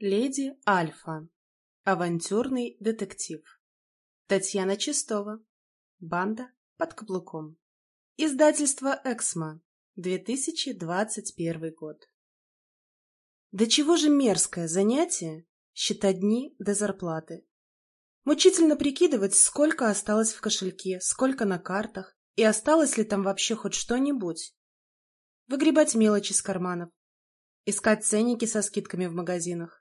Леди Альфа. Авантюрный детектив. Татьяна Чистова. Банда под каблуком. Издательство «Эксмо». 2021 год. До чего же мерзкое занятие считать дни до зарплаты. Мучительно прикидывать, сколько осталось в кошельке, сколько на картах, и осталось ли там вообще хоть что-нибудь. Выгребать мелочи из карманов. Искать ценники со скидками в магазинах.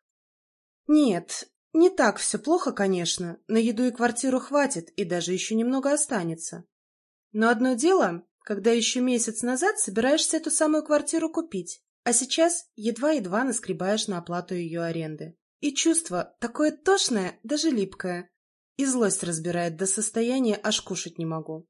Нет, не так все плохо, конечно, на еду и квартиру хватит, и даже еще немного останется. Но одно дело, когда еще месяц назад собираешься эту самую квартиру купить, а сейчас едва-едва наскребаешь на оплату ее аренды. И чувство такое тошное, даже липкое, и злость разбирает до состояния, аж кушать не могу.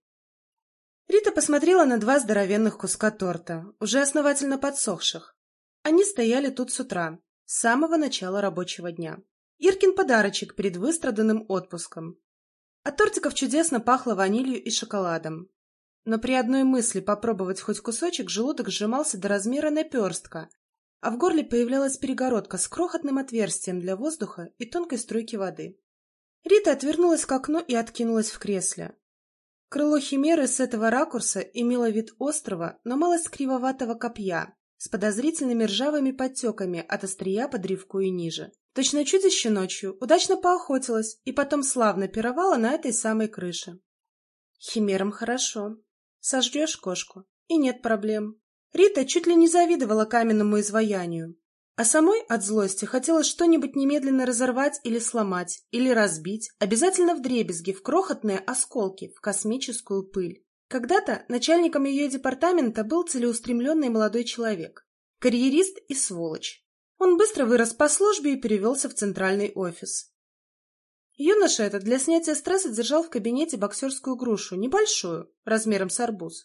Рита посмотрела на 2 здоровенных куска торта, уже основательно подсохших. Они стояли тут с утра, с самого начала рабочего дня. Иркин подарочек перед выстраданным отпуском. От тортиков чудесно пахло ванилью и шоколадом. Но при одной мысли попробовать хоть кусочек желудок сжимался до размера наперстка, а в горле появлялась перегородка с крохотным отверстием для воздуха и тонкой струйки воды. Рита отвернулась к окну и откинулась в кресле. Крыло химеры с этого ракурса имело вид острого, но малость кривоватого копья, с подозрительными ржавыми подтеками от острия под ривку и ниже. Точно чудище ночью удачно поохотилась и потом славно пировала на этой самой крыше. Химерам хорошо. Сожрешь кошку, и нет проблем. Рита чуть ли не завидовала каменному изваянию. А самой от злости хотелось что-нибудь немедленно разорвать или сломать, или разбить, обязательно вдребезги, в крохотные осколки, в космическую пыль. Когда-то начальником ее департамента был целеустремленный молодой человек, карьерист и сволочь. Он быстро вырос по службе и перевелся в центральный офис. Юноша этот для снятия стресса держал в кабинете боксерскую грушу, небольшую, размером с арбуз.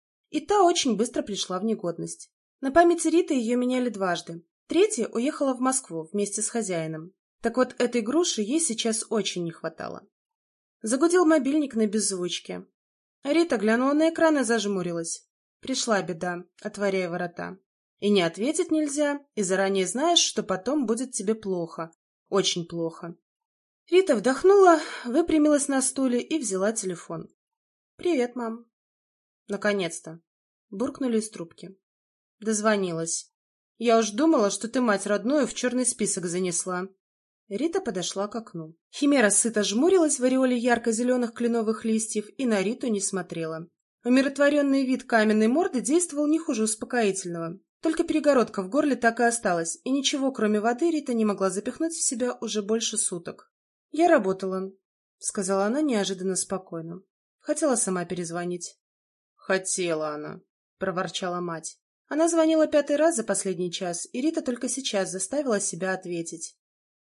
И та очень быстро пришла в негодность. На памяти Риты ее меняли дважды. Третья уехала в Москву вместе с хозяином. Так вот, этой груши ей сейчас очень не хватало. Загудел мобильник на беззвучке. Рита глянула на экран и зажмурилась. Пришла беда, отворяя ворота. И не ответить нельзя, и заранее знаешь, что потом будет тебе плохо. Очень плохо. Рита вдохнула, выпрямилась на стуле и взяла телефон. «Привет, мам». «Наконец-то!» — буркнули из трубки. Дозвонилась. «Я уж думала, что ты мать родную в черный список занесла». Рита подошла к окну. Химера сыто жмурилась в ореоле ярко-зеленых кленовых листьев и на Риту не смотрела. Умиротворенный вид каменной морды действовал не хуже успокоительного. Только перегородка в горле так и осталась, и ничего, кроме воды, Рита не могла запихнуть в себя уже больше суток. «Я работала», — сказала она неожиданно спокойно. Хотела сама перезвонить. «Хотела она», — проворчала мать. Она звонила 5-й раз за последний час, и Рита только сейчас заставила себя ответить.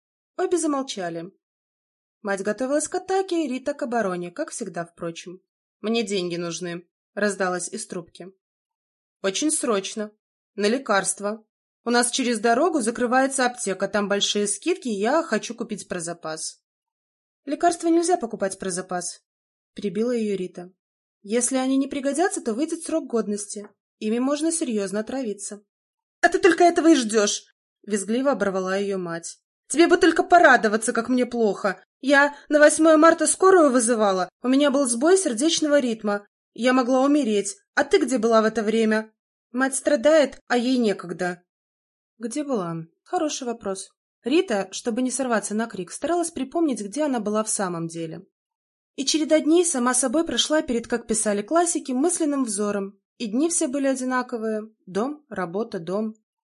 Обе замолчали. Мать готовилась к атаке, и Рита к обороне, как всегда, впрочем. «Мне деньги нужны», — раздалось из трубки. «Очень срочно. На лекарства. У нас через дорогу закрывается аптека, там большие скидки, и я хочу купить про запас». «Лекарства нельзя покупать про запас», — перебила ее Рита. «Если они не пригодятся, то выйдет срок годности. Ими можно серьезно отравиться». «А ты только этого и ждешь!» — визгливо оборвала ее мать. «Тебе бы только порадоваться, как мне плохо. Я на 8 марта скорую вызывала, у меня был сбой сердечного ритма. Я могла умереть. А ты где была в это время? Мать страдает, а ей некогда». «Где была? Хороший вопрос». Рита, чтобы не сорваться на крик, старалась припомнить, где она была в самом деле. И череда дней сама собой прошла перед, как писали классики, мысленным взором. И дни все были одинаковые. Дом, работа, дом.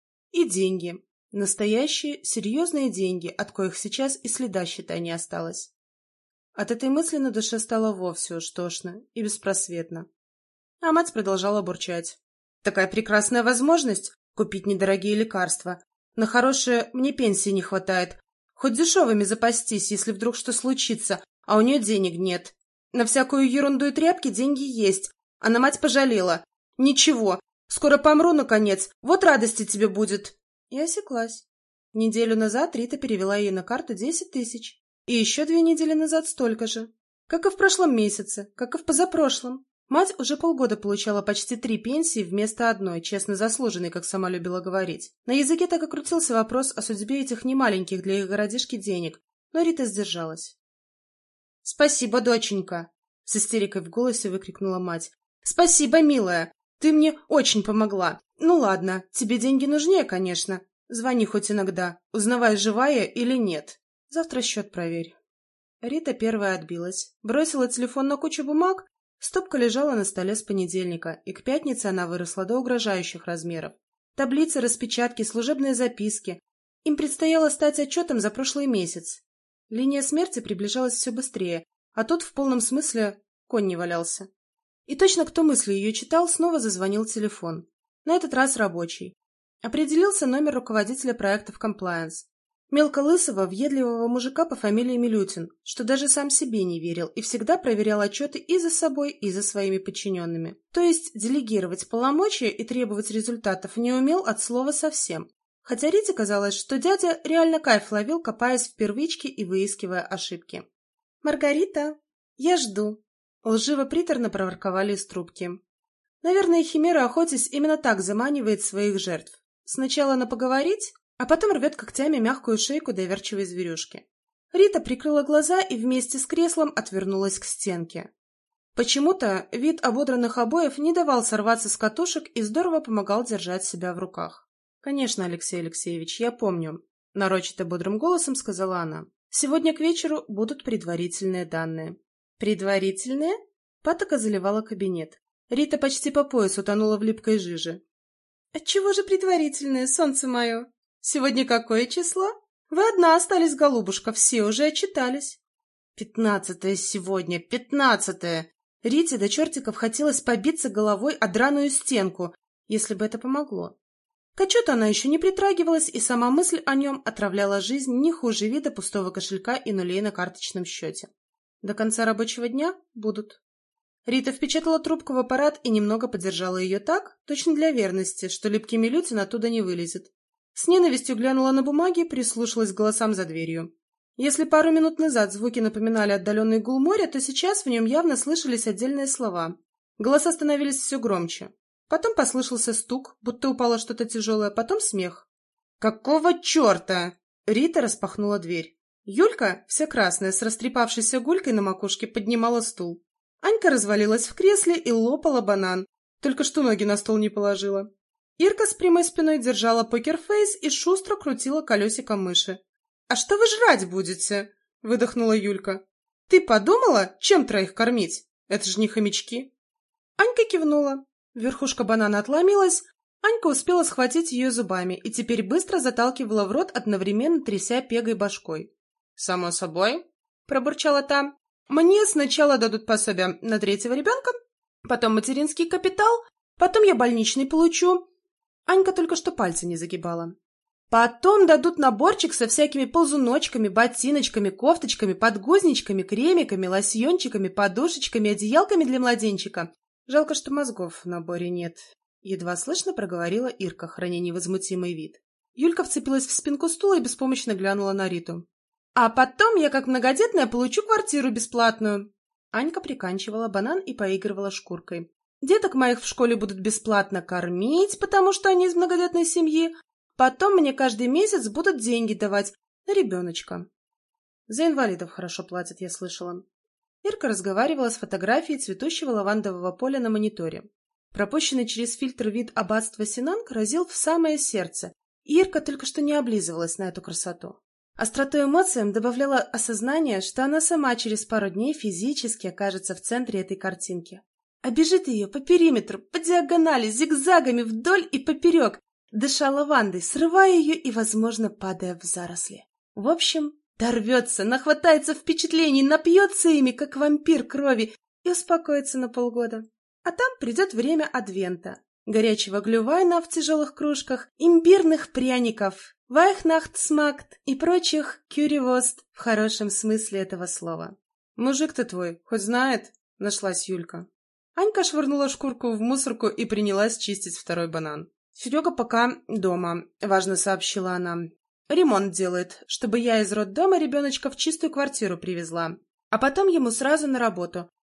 И деньги. Настоящие, серьезные деньги, от коих сейчас и следа, считай, не осталось. От этой мысли на душе стало вовсе уж тошно и беспросветно. А мать продолжала бурчать. «Такая прекрасная возможность купить недорогие лекарства. На хорошее мне пенсии не хватает. Хоть дешевыми запастись, если вдруг что случится, а у нее денег нет. На всякую ерунду и тряпки деньги есть, а на мать пожалела. Ничего, скоро помру, наконец, вот радости тебе будет». И осеклась. Неделю назад Рита перевела ей на карту 10 тысяч. И еще 2 недели назад столько же. Как и в прошлом месяце, как и в позапрошлом. Мать уже полгода получала почти 3 пенсии вместо одной, честно заслуженной, как сама любила говорить. На языке так и крутился вопрос о судьбе этих немаленьких для их городишки денег, но Рита сдержалась. «Спасибо, доченька!» — с истерикой в голосе выкрикнула мать. «Спасибо, милая! Ты мне очень помогла! Ну ладно, тебе деньги нужнее, конечно. Звони хоть иногда, узнавай, живая или нет. Завтра счет проверь». Рита первая отбилась, бросила телефон на кучу бумаг. Стопка лежала на столе с понедельника, и к пятнице она выросла до угрожающих размеров. Таблицы, распечатки, служебные записки. Им предстояло стать отчетом за прошлый месяц. Линия смерти приближалась все быстрее, а тут в полном смысле конь не валялся. И точно кто мысли ее читал, снова зазвонил телефон. На этот раз рабочий. Определился номер руководителя проектов «Комплаенс». Мелколысого, въедливого мужика по фамилии Милютин, что даже сам себе не верил и всегда проверял отчеты и за собой, и за своими подчиненными. То есть делегировать полномочия и требовать результатов не умел от слова совсем. Хотя Рите казалось, что дядя реально кайф ловил, копаясь в первичке и выискивая ошибки. «Маргарита, я жду», — лживо-приторно проворковали из трубки. Наверное, химера, охотясь, именно так заманивает своих жертв. Сначала на поговорить, а потом рвет когтями мягкую шейку доверчивой зверюшки. Рита прикрыла глаза и вместе с креслом отвернулась к стенке. Почему-то вид ободранных обоев не давал сорваться с катушек и здорово помогал держать себя в руках. «Конечно, Алексей Алексеевич, я помню», — нарочито бодрым голосом сказала она. «Сегодня к вечеру будут предварительные данные». «Предварительные?» Патока заливала кабинет. Рита почти по пояс утонула в липкой жиже. «Отчего же предварительные, солнце мое? Сегодня какое число? Вы одна остались, голубушка, все уже отчитались». 15-е сегодня, 15-е. Рите до чертиков хотелось побиться головой о драную стенку, если бы это помогло. К отчету она еще не притрагивалась, и сама мысль о нем отравляла жизнь не хуже вида пустого кошелька и нулей на карточном счете. До конца рабочего дня будут. Рита впечатала трубку в аппарат и немного подержала ее так, точно для верности, что липкий Милютин оттуда не вылезет. С ненавистью глянула на бумаги, прислушалась к голосам за дверью. Если пару минут назад звуки напоминали отдаленный гул моря, то сейчас в нем явно слышались отдельные слова. Голоса становились все громче. Потом послышался стук, будто упало что-то тяжелое, потом смех. «Какого черта?» Рита распахнула дверь. Юлька, вся красная, с растрепавшейся гулькой на макушке, поднимала стул. Анька развалилась в кресле и лопала банан, только что ноги на стол не положила. Ирка с прямой спиной держала покерфейс и шустро крутила колесиком мыши. «А что вы жрать будете?» — выдохнула Юлька. «Ты подумала, чем троих кормить? Это же не хомячки». Анька кивнула. Верхушка банана отломилась. Анька успела схватить ее зубами и теперь быстро заталкивала в рот, одновременно тряся пегой башкой. «Само собой», — пробурчала та. «Мне сначала дадут пособие на 3-го ребенка, потом материнский капитал, потом я больничный получу». Анька только что пальцы не загибала. «Потом дадут наборчик со всякими ползуночками, ботиночками, кофточками, подгузничками, кремиками, лосьончиками, подушечками, одеялками для младенчика. Жалко, что мозгов в наборе нет», — едва слышно проговорила Ирка, храня невозмутимый вид. Юлька вцепилась в спинку стула и беспомощно глянула на Риту. «А потом я, как многодетная, получу квартиру бесплатную». Анька приканчивала банан и поигрывала шкуркой. «Деток моих в школе будут бесплатно кормить, потому что они из многодетной семьи. Потом мне каждый месяц будут деньги давать на ребеночка». «За инвалидов хорошо платят, я слышала». Ирка разговаривала с фотографией цветущего лавандового поля на мониторе. Пропущенный через фильтр вид аббатства Синанг разил в самое сердце, и Ирка только что не облизывалась на эту красоту. Остроту эмоциям добавляло осознание, что она сама через пару дней физически окажется в центре этой картинки. Обежит ее по периметру, по диагонали, зигзагами вдоль и поперек, дыша лавандой, срывая ее и, возможно, падая в заросли. В общем, дорвется, нахватается впечатлений, напьется ими, как вампир крови, и успокоится на полгода. А там придет время адвента, горячего глювайна в тяжелых кружках, имбирных пряников, вайхнахтсмакт и прочих кюривост в хорошем смысле этого слова. «Мужик-то твой хоть знает?» — нашлась Юлька. Анька швырнула шкурку в мусорку и принялась чистить второй банан. «Серега пока дома», — важно сообщила она. «Ремонт делает, чтобы я из роддома ребеночка в чистую квартиру привезла. А потом ему сразу на работу.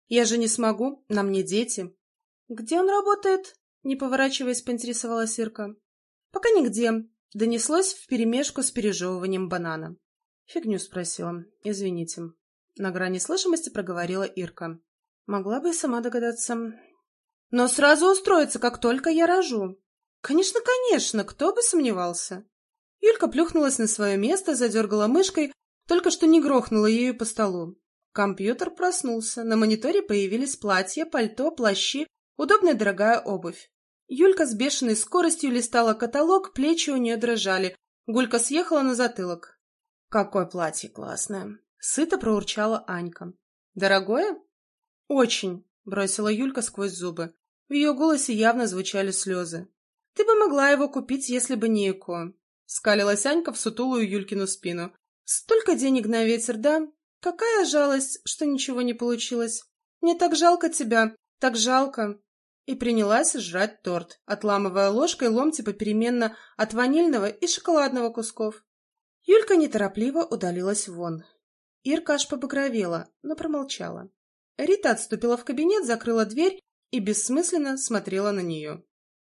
Я же не смогу, на мне дети. Где он работает? Не поворачиваясь, поинтересовалась Ирка. Пока нигде. Донеслось вперемешку с пережевыванием банана. Фигню спросила. Извините. На грани слышимости проговорила Ирка. Могла бы и сама догадаться. Но сразу устроиться, как только я рожу. Конечно, конечно, кто бы сомневался. Юлька плюхнулась на свое место, задергала мышкой, только что не грохнула ею по столу. Компьютер проснулся, на мониторе появились платья, пальто, плащи, удобная дорогая обувь. Юлька с бешеной скоростью листала каталог, плечи у нее дрожали. Гулька съехала на затылок. «Какое платье классное!» — сыто проурчала Анька. «Дорогое?» «Очень!» — бросила Юлька сквозь зубы. В ее голосе явно звучали слезы. «Ты бы могла его купить, если бы не ЭКО!» — скалилась Анька в сутулую Юлькину спину. «Столько денег на ветер, да? Какая жалость, что ничего не получилось! Мне так жалко тебя, так жалко!» И принялась жрать торт, отламывая ложкой ломти попеременно от ванильного и шоколадного кусков. Юлька неторопливо удалилась вон. Ирка аж побагровела, но промолчала. Рита отступила в кабинет, закрыла дверь и бессмысленно смотрела на нее.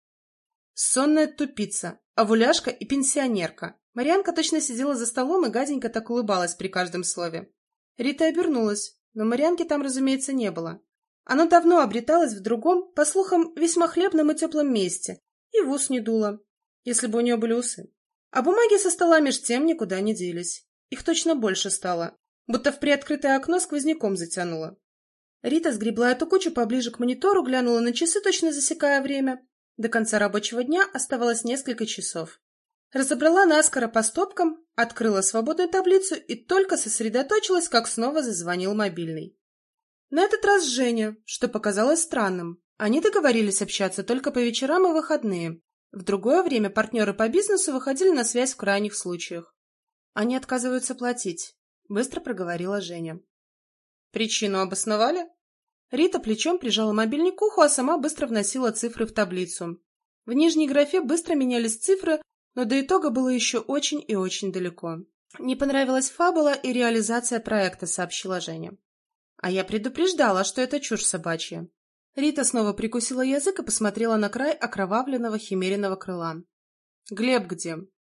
Сонная тупица, овуляшка и пенсионерка. Марьянка точно сидела за столом и гаденько так улыбалась при каждом слове. Рита обернулась, но Марьянки там, разумеется, не было. Она давно обреталась в другом, по слухам, весьма хлебном и теплом месте, и в ус не дуло, если бы у нее были усы. А бумаги со стола меж тем никуда не делись. Их точно больше стало, будто в приоткрытое окно сквозняком затянуло. Рита сгребла эту кучу поближе к монитору, глянула на часы, точно засекая время. До конца рабочего дня оставалось несколько часов. Разобрала наскоро по стопкам, открыла свободную таблицу и только сосредоточилась, как снова зазвонил мобильный. На этот раз Женя, что показалось странным. Они договорились общаться только по вечерам и выходные. В другое время партнеры по бизнесу выходили на связь в крайних случаях. «Они отказываются платить», — быстро проговорила Женя. «Причину обосновали?» Рита плечом прижала мобильник к уху, а сама быстро вносила цифры в таблицу. В нижней графе быстро менялись цифры, но до итога было еще очень и очень далеко. «Не понравилась фабула и реализация проекта», — сообщила Женя. «А я предупреждала, что это чушь собачья». Рита снова прикусила язык и посмотрела на край окровавленного химериного крыла. «Глеб где?»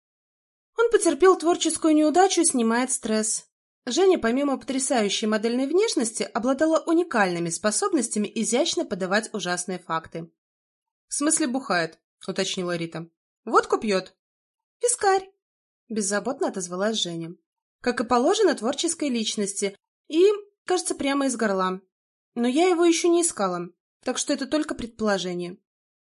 «Он потерпел творческую неудачу и снимает стресс». Женя, помимо потрясающей модельной внешности, обладала уникальными способностями изящно подавать ужасные факты. «В смысле бухает?» — уточнила Рита. «Водку пьет?» «Вискарь», — беззаботно отозвалась Женя. «Как и положено творческой личности. И, кажется, прямо из горла. Но я его еще не искала, так что это только предположение».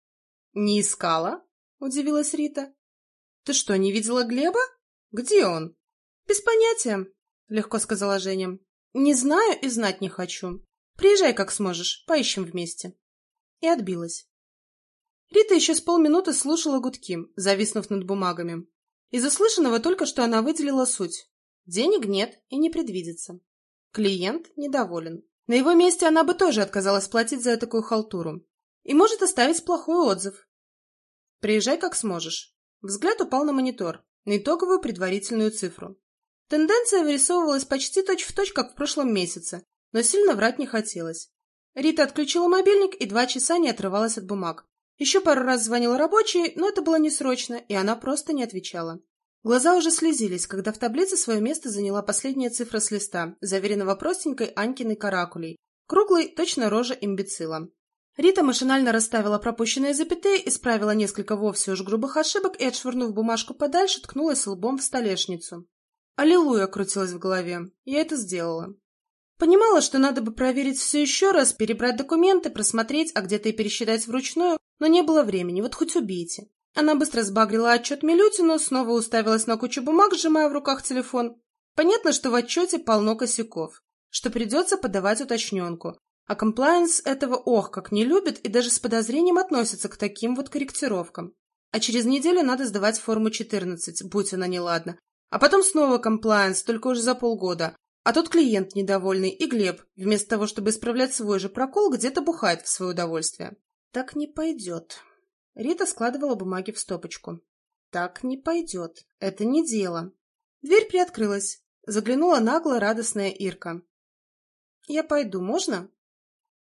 «Не искала?» — удивилась Рита. «Ты что, не видела Глеба? Где он?» «Без понятия», — легко сказала Женя. «Не знаю и знать не хочу. Приезжай, как сможешь, поищем вместе». И отбилась. Рита еще с полминуты слушала гудки, зависнув над бумагами. Из услышанного только что она выделила суть. Денег нет и не предвидится. Клиент недоволен. На его месте она бы тоже отказалась платить за такую халтуру. И может оставить плохой отзыв. «Приезжай, как сможешь». Взгляд упал на монитор, на итоговую предварительную цифру. Тенденция вырисовывалась почти точь-в-точь, как в прошлом месяце, но сильно врать не хотелось. Рита отключила мобильник и 2 часа не отрывалась от бумаг. Еще пару раз звонил рабочий, но это было не срочно, и она просто не отвечала. Глаза уже слезились, когда в таблице свое место заняла последняя цифра с листа, заверенного простенькой Анькиной каракулей, круглой, точно рожа имбецила. Рита машинально расставила пропущенные запятые, исправила несколько вовсе уж грубых ошибок и, отшвырнув бумажку подальше, ткнулась лбом в столешницу. «Аллилуйя!» — крутилась в голове. Я это сделала. Понимала, что надо бы проверить все еще раз, перебрать документы, просмотреть, а где-то и пересчитать вручную, но не было времени, вот хоть убейте. Она быстро сбагрила отчет Милютину, снова уставилась на кучу бумаг, сжимая в руках телефон. Понятно, что в отчете полно косяков, что придется подавать уточненку. А комплаенс этого ох как не любит и даже с подозрением относится к таким вот корректировкам. А через неделю надо сдавать форму 14, будь она неладна. А потом снова комплаенс, только уже за полгода. А тот клиент недовольный, и Глеб, вместо того, чтобы исправлять свой же прокол, где-то бухает в свое удовольствие. Так не пойдет. Рита складывала бумаги в стопочку. Так не пойдет. Это не дело. Дверь приоткрылась. Заглянула нагло радостная Ирка. «Я пойду, можно?»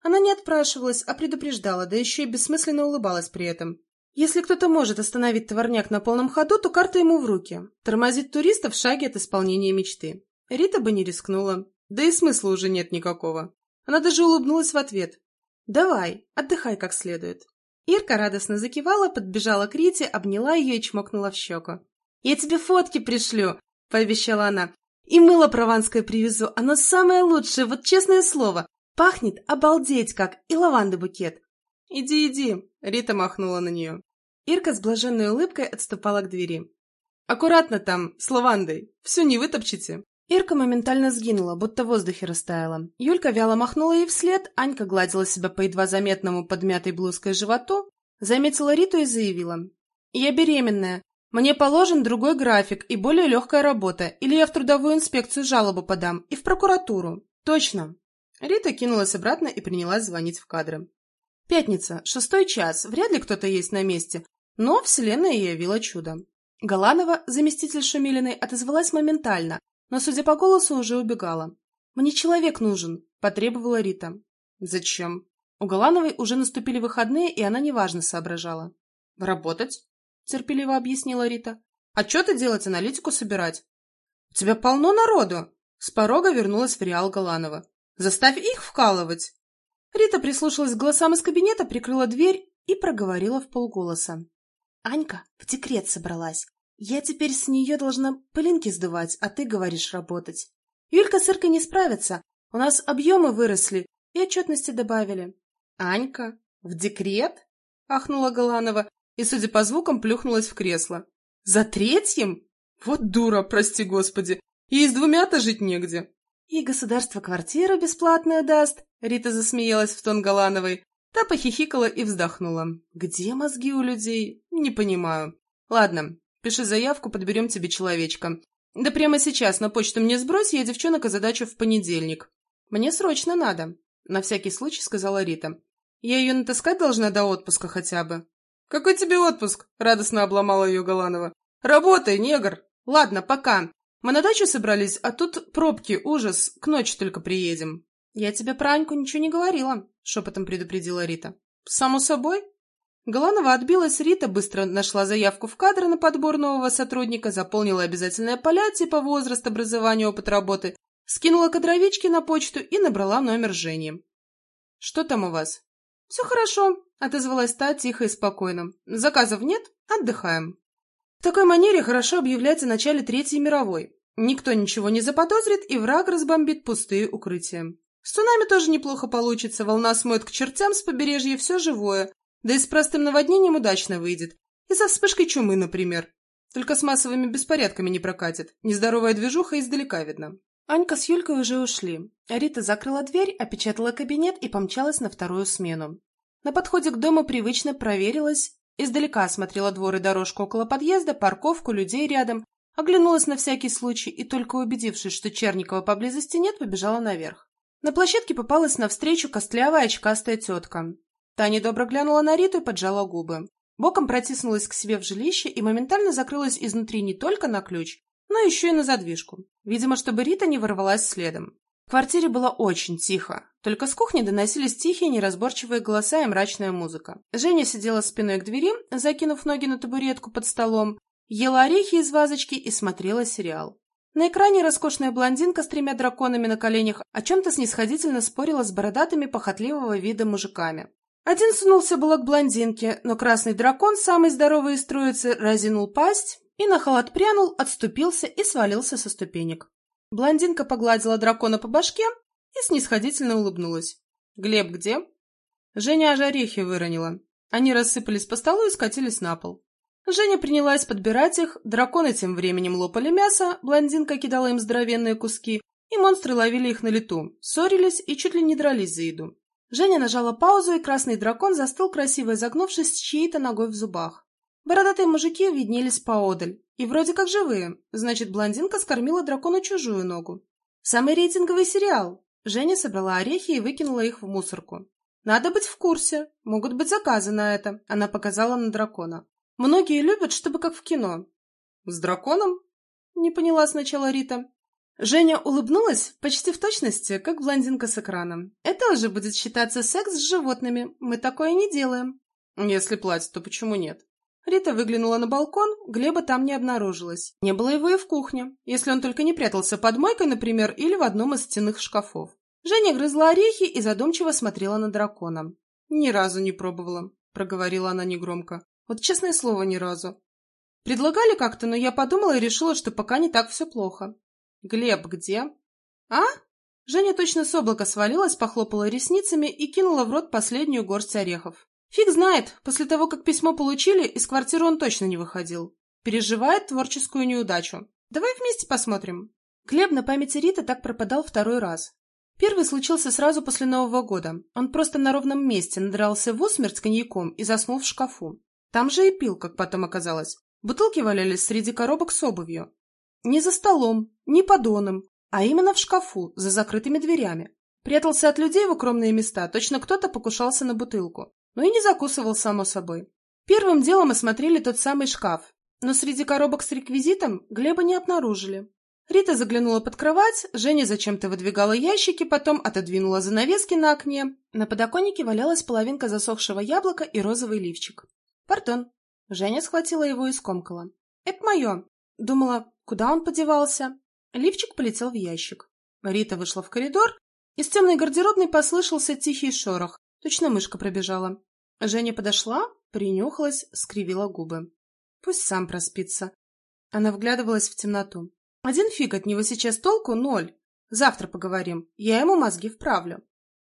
Она не отпрашивалась, а предупреждала, да еще и бессмысленно улыбалась при этом. Если кто-то может остановить товарняк на полном ходу, то карта ему в руки. Тормозить туриста в шаге от исполнения мечты. Рита бы не рискнула. Да и смысла уже нет никакого. Она даже улыбнулась в ответ. «Давай, отдыхай как следует». Ирка радостно закивала, подбежала к Рите, обняла ее и чмокнула в щеку. «Я тебе фотки пришлю», — пообещала она. «И мыло прованское привезу, оно самое лучшее, вот честное слово. Пахнет обалдеть как, и лаванды букет». «Иди, иди», — Рита махнула на нее. Ирка с блаженной улыбкой отступала к двери. «Аккуратно там, с лавандой, все не вытопчете». Ирка моментально сгинула, будто в воздухе растаяла. Юлька вяло махнула ей вслед, Анька гладила себя по едва заметному подмятой блузкой животу, заметила Риту и заявила. «Я беременная. Мне положен другой график и более легкая работа, или я в трудовую инспекцию жалобу подам, и в прокуратуру». «Точно». Рита кинулась обратно и принялась звонить в кадры. Пятница, 6 час, вряд ли кто-то есть на месте, но вселенная явила чудо. Галанова, заместитель Шумилиной, отозвалась моментально, но, судя по голосу, уже убегала. «Мне человек нужен», — потребовала Рита. «Зачем?» У Галановой уже наступили выходные, и она неважно соображала. «Работать», — терпеливо объяснила Рита. «Отчеты делать, аналитику собирать». «У тебя полно народу!» С порога вернулась в реал Галанова. «Заставь их вкалывать!» Рита прислушалась к голосам из кабинета, прикрыла дверь и проговорила вполголоса. «Анька в декрет собралась. Я теперь с нее должна пылинки сдувать, а ты говоришь работать. Юлька с Иркой не справится. У нас объемы выросли и отчетности добавили». «Анька? В декрет?» — ахнула Галанова и, судя по звукам, плюхнулась в кресло. «За третьим? Вот дура, прости господи. Ей с двумя-то жить негде». «И государство квартиру бесплатную даст», — Рита засмеялась в тон Галановой. Та похихикала и вздохнула. «Где мозги у людей? Не понимаю. Ладно, пиши заявку, подберем тебе человечка. Да прямо сейчас на почту мне сбрось, я девчонок озадачу в понедельник». «Мне срочно надо», — на всякий случай сказала Рита. «Я ее натаскать должна до отпуска хотя бы». «Какой тебе отпуск?» — радостно обломала ее Галанова. «Работай, негр! Ладно, пока. Мы на дачу собрались, а тут пробки, ужас, к ночи только приедем». «Я тебе про Аньку ничего не говорила», — шепотом предупредила Рита. «Само собой». Галанова отбилась, Рита быстро нашла заявку в кадры на подбор нового сотрудника, заполнила обязательные поля типа возраст, образование, опыт работы, скинула кадровички на почту и набрала номер Жени. «Что там у вас?» «Все хорошо», — отозвалась та тихо и спокойно. «Заказов нет? Отдыхаем». В такой манере хорошо объявлять о начале Третьей мировой. Никто ничего не заподозрит, и враг разбомбит пустые укрытия. С цунами тоже неплохо получится, волна смоет к чертям с побережья все живое, да и с простым наводнением удачно выйдет. И со вспышкой чумы, например. Только с массовыми беспорядками не прокатит, нездоровая движуха издалека видна. Анька с Юлькой уже ушли. Рита закрыла дверь, опечатала кабинет и помчалась на вторую смену. На подходе к дому привычно проверилась, издалека осмотрела двор и дорожку около подъезда, парковку, людей рядом, оглянулась на всякий случай и, только убедившись, что Черникова поблизости нет, побежала наверх. На площадке попалась навстречу костлявая очкастая тетка. Та недобро глянула на Риту и поджала губы. Боком протиснулась к себе в жилище и моментально закрылась изнутри не только на ключ, но еще и на задвижку. Видимо, чтобы Рита не ворвалась следом. В квартире было очень тихо. Только с кухни доносились тихие неразборчивые голоса и мрачная музыка. Женя сидела спиной к двери, закинув ноги на табуретку под столом, ела орехи из вазочки и смотрела сериал. На экране роскошная блондинка с 3 драконами на коленях о чем-то снисходительно спорила с бородатыми похотливого вида мужиками. Один сунулся было к блондинке, но красный дракон, самый здоровый из троицы, разинул пасть и нахал отпрянул, отступился и свалился со ступенек. Блондинка погладила дракона по башке и снисходительно улыбнулась. «Глеб где?» Женя аж орехи выронила. Они рассыпались по столу и скатились на пол. Женя принялась подбирать их, драконы тем временем лопали мясо, блондинка кидала им здоровенные куски, и монстры ловили их на лету, ссорились и чуть ли не дрались за еду. Женя нажала паузу, и красный дракон застыл, красиво изогнувшись, с чьей-то ногой в зубах. Бородатые мужики виднелись поодаль, и вроде как живые, значит, блондинка скормила дракону чужую ногу. Самый рейтинговый сериал. Женя собрала орехи и выкинула их в мусорку. «Надо быть в курсе, могут быть заказы на это», — она показала на дракона. «Многие любят, чтобы как в кино». «С драконом?» — не поняла сначала Рита. Женя улыбнулась почти в точности, как блондинка с экрана. Это уже будет считаться секс с животными. Мы такое не делаем. Если платье, то почему нет? Рита выглянула на балкон, Глеба там не обнаружилось. Не было его и в кухне, если он только не прятался под мойкой, например, или в одном из стенных шкафов. Женя грызла орехи и задумчиво смотрела на дракона. «Ни разу не пробовала», — проговорила она негромко. «Вот честное слово, ни разу. Предлагали как-то, но я подумала и решила, что пока не так все плохо». «Глеб где?» «А?» Женя точно с облака свалилась, похлопала ресницами и кинула в рот последнюю горсть орехов. «Фиг знает, после того, как письмо получили, из квартиры он точно не выходил. Переживает творческую неудачу. Давай вместе посмотрим». Глеб на памяти Риты так пропадал второй раз. Первый случился сразу после Нового года. Он просто на ровном месте надрался в усмерть коньяком и заснул в шкафу. Там же и пил, как потом оказалось. Бутылки валялись среди коробок с обувью. Не за столом, не поддоном, а именно в шкафу, за закрытыми дверями. Прятался от людей в укромные места, точно кто-то покушался на бутылку. Но и не закусывал, само собой. Первым делом осмотрели тот самый шкаф, но среди коробок с реквизитом Глеба не обнаружили. Рита заглянула под кровать, Женя зачем-то выдвигала ящики, потом отодвинула занавески на окне. На подоконнике валялась половинка засохшего яблока и розовый лифчик. «Пардон». Женя схватила его и скомкала. «Это мое». Думала, куда он подевался? Лифчик полетел в ящик. Рита вышла в коридор. Из темной гардеробной послышался тихий шорох. Точно мышка пробежала. Женя подошла, принюхалась, скривила губы. Пусть сам проспится. Она вглядывалась в темноту. Один фиг от него сейчас толку — ноль. Завтра поговорим. Я ему мозги вправлю.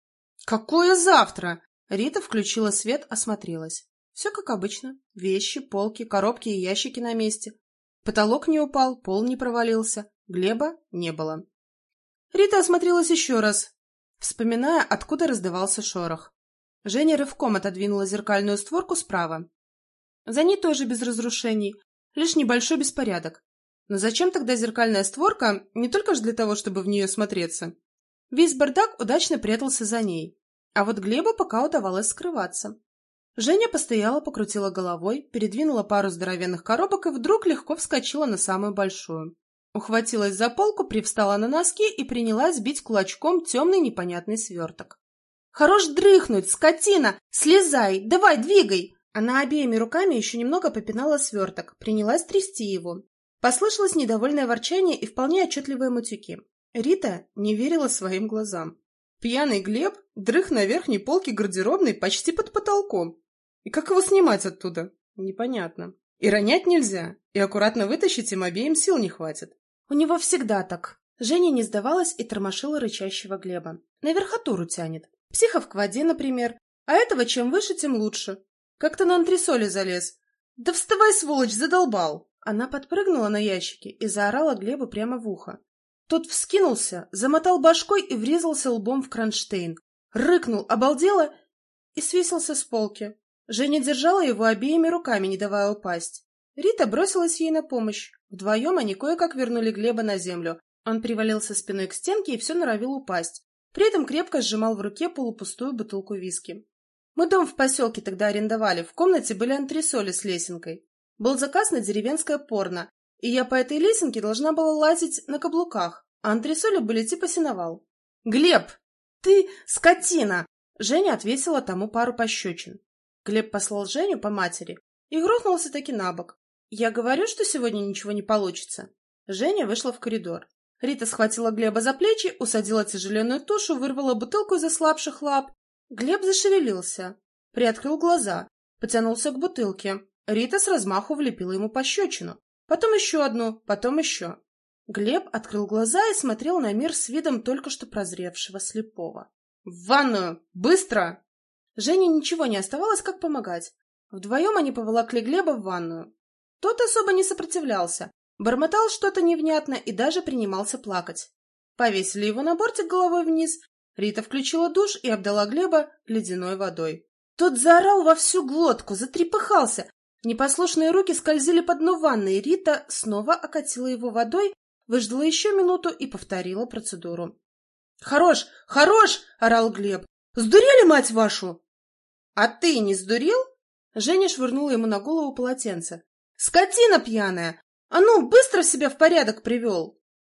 Какое завтра? Рита включила свет, осмотрелась. Все как обычно. Вещи, полки, коробки и ящики на месте. Потолок не упал, пол не провалился. Глеба не было. Рита осмотрелась еще раз, вспоминая, откуда раздавался шорох. Женя рывком отодвинула зеркальную створку справа. За ней тоже без разрушений, лишь небольшой беспорядок. Но зачем тогда зеркальная створка, не только же для того, чтобы в нее смотреться? Весь бардак удачно прятался за ней, а вот Глебу пока удавалось скрываться. Женя постояла, покрутила головой, передвинула пару здоровенных коробок и вдруг легко вскочила на самую большую. Ухватилась за полку, привстала на носки и принялась бить кулачком темный непонятный сверток. «Хорош дрыхнуть, скотина! Слезай! Давай, двигай!» Она обеими руками еще немного попинала сверток, принялась трясти его. Послышалось недовольное ворчание и вполне отчетливые матюки. Рита не верила своим глазам. Пьяный Глеб дрых на верхней полке гардеробной почти под потолком. И как его снимать оттуда? Непонятно. И ронять нельзя, и аккуратно вытащить им обеим сил не хватит. У него всегда так. Женя не сдавалась и тормошила рычащего Глеба. На верхотуру тянет. Психов к воде, например. А этого чем выше, тем лучше. Как-то на антресоли залез. Да вставай, сволочь, задолбал! Она подпрыгнула на ящике и заорала Глебу прямо в ухо. Тот вскинулся, замотал башкой и врезался лбом в кронштейн. Рыкнул, обалдело и свесился с полки. Женя держала его обеими руками, не давая упасть. Рита бросилась ей на помощь. Вдвоем они кое-как вернули Глеба на землю. Он привалился спиной к стенке и все норовил упасть. При этом крепко сжимал в руке полупустую бутылку виски. Мы дом в поселке тогда арендовали. В комнате были антресоли с лесенкой. Был заказ на деревенское порно, и я по этой лесенке должна была лазить на каблуках, а антресоли были типа сеновал. «Глеб, ты скотина!» Женя отвесила тому пару пощечин. Глеб послал Женю по матери и грохнулся таки на бок. «Я говорю, что сегодня ничего не получится». Женя вышла в коридор. Рита схватила Глеба за плечи, усадила тяжеленную тушу, вырвала бутылку из ослабших лап. Глеб зашевелился, приоткрыл глаза, потянулся к бутылке. Рита с размаху влепила ему пощечину. Потом еще одну, потом еще. Глеб открыл глаза и смотрел на мир с видом только что прозревшего слепого. «В ванную! Быстро!» Жене ничего не оставалось, как помогать. Вдвоем они поволокли Глеба в ванную. Тот особо не сопротивлялся, бормотал что-то невнятно и даже принимался плакать. Повесили его на бортик головой вниз. Рита включила душ и обдала Глеба ледяной водой. Тот заорал во всю глотку, затрепыхался. Непослушные руки скользили по дну ванны, и Рита снова окатила его водой, выждала еще минуту и повторила процедуру. «Хорош! Хорош!» — орал Глеб. «Сдурели, мать вашу!» «А ты не сдурел?» Женя швырнула ему на голову полотенце. «Скотина пьяная! А ну, быстро себя в порядок привел!»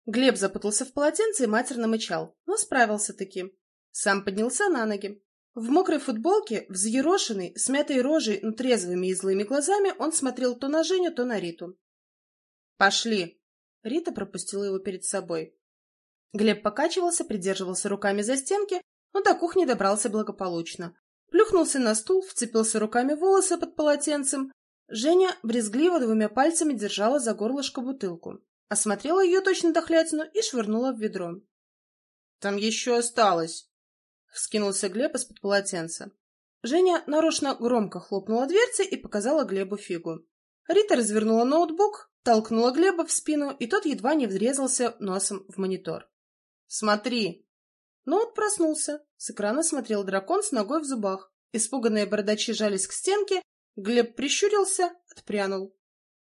Глеб запутался в полотенце и матерно мычал, но справился-таки. Сам поднялся на ноги. В мокрой футболке, взъерошенный, с мятой рожей, но трезвыми и злыми глазами, он смотрел то на Женю, то на Риту. «Пошли!» Рита пропустила его перед собой. Глеб покачивался, придерживался руками за стенки, но до кухни добрался благополучно. Плюхнулся на стул, вцепился руками в волосы под полотенцем. Женя брезгливо 2 пальцами держала за горлышко бутылку, осмотрела ее точно дохлятину и швырнула в ведро. «Там еще осталось!» — вскинулся Глеб из-под полотенца. Женя нарочно громко хлопнула дверцей и показала Глебу фигу. Рита развернула ноутбук, толкнула Глеба в спину, и тот едва не врезался носом в монитор. «Смотри!» Ноут проснулся. С экрана смотрел дракон с ногой в зубах. Испуганные бородачи жались к стенке. Глеб прищурился, отпрянул.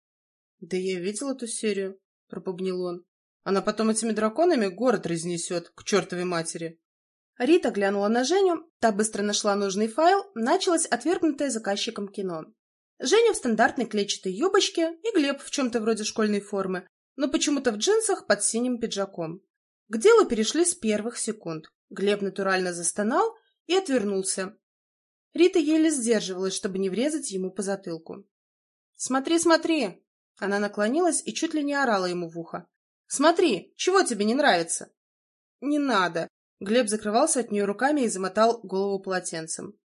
«Да я видел эту серию», — пробубнил он. «Она потом этими драконами город разнесет, к чертовой матери». Рита глянула на Женю, та быстро нашла нужный файл, началось отвергнутое заказчиком кино. Женя в стандартной клетчатой юбочке и Глеб в чем-то вроде школьной формы, но почему-то в джинсах под синим пиджаком. К делу перешли с первых секунд. Глеб натурально застонал и отвернулся. Рита еле сдерживалась, чтобы не врезать ему по затылку. «Смотри, смотри!» Она наклонилась и чуть ли не орала ему в ухо. «Смотри, чего тебе не нравится?» «Не надо!» Глеб закрывался от нее руками и замотал голову полотенцем.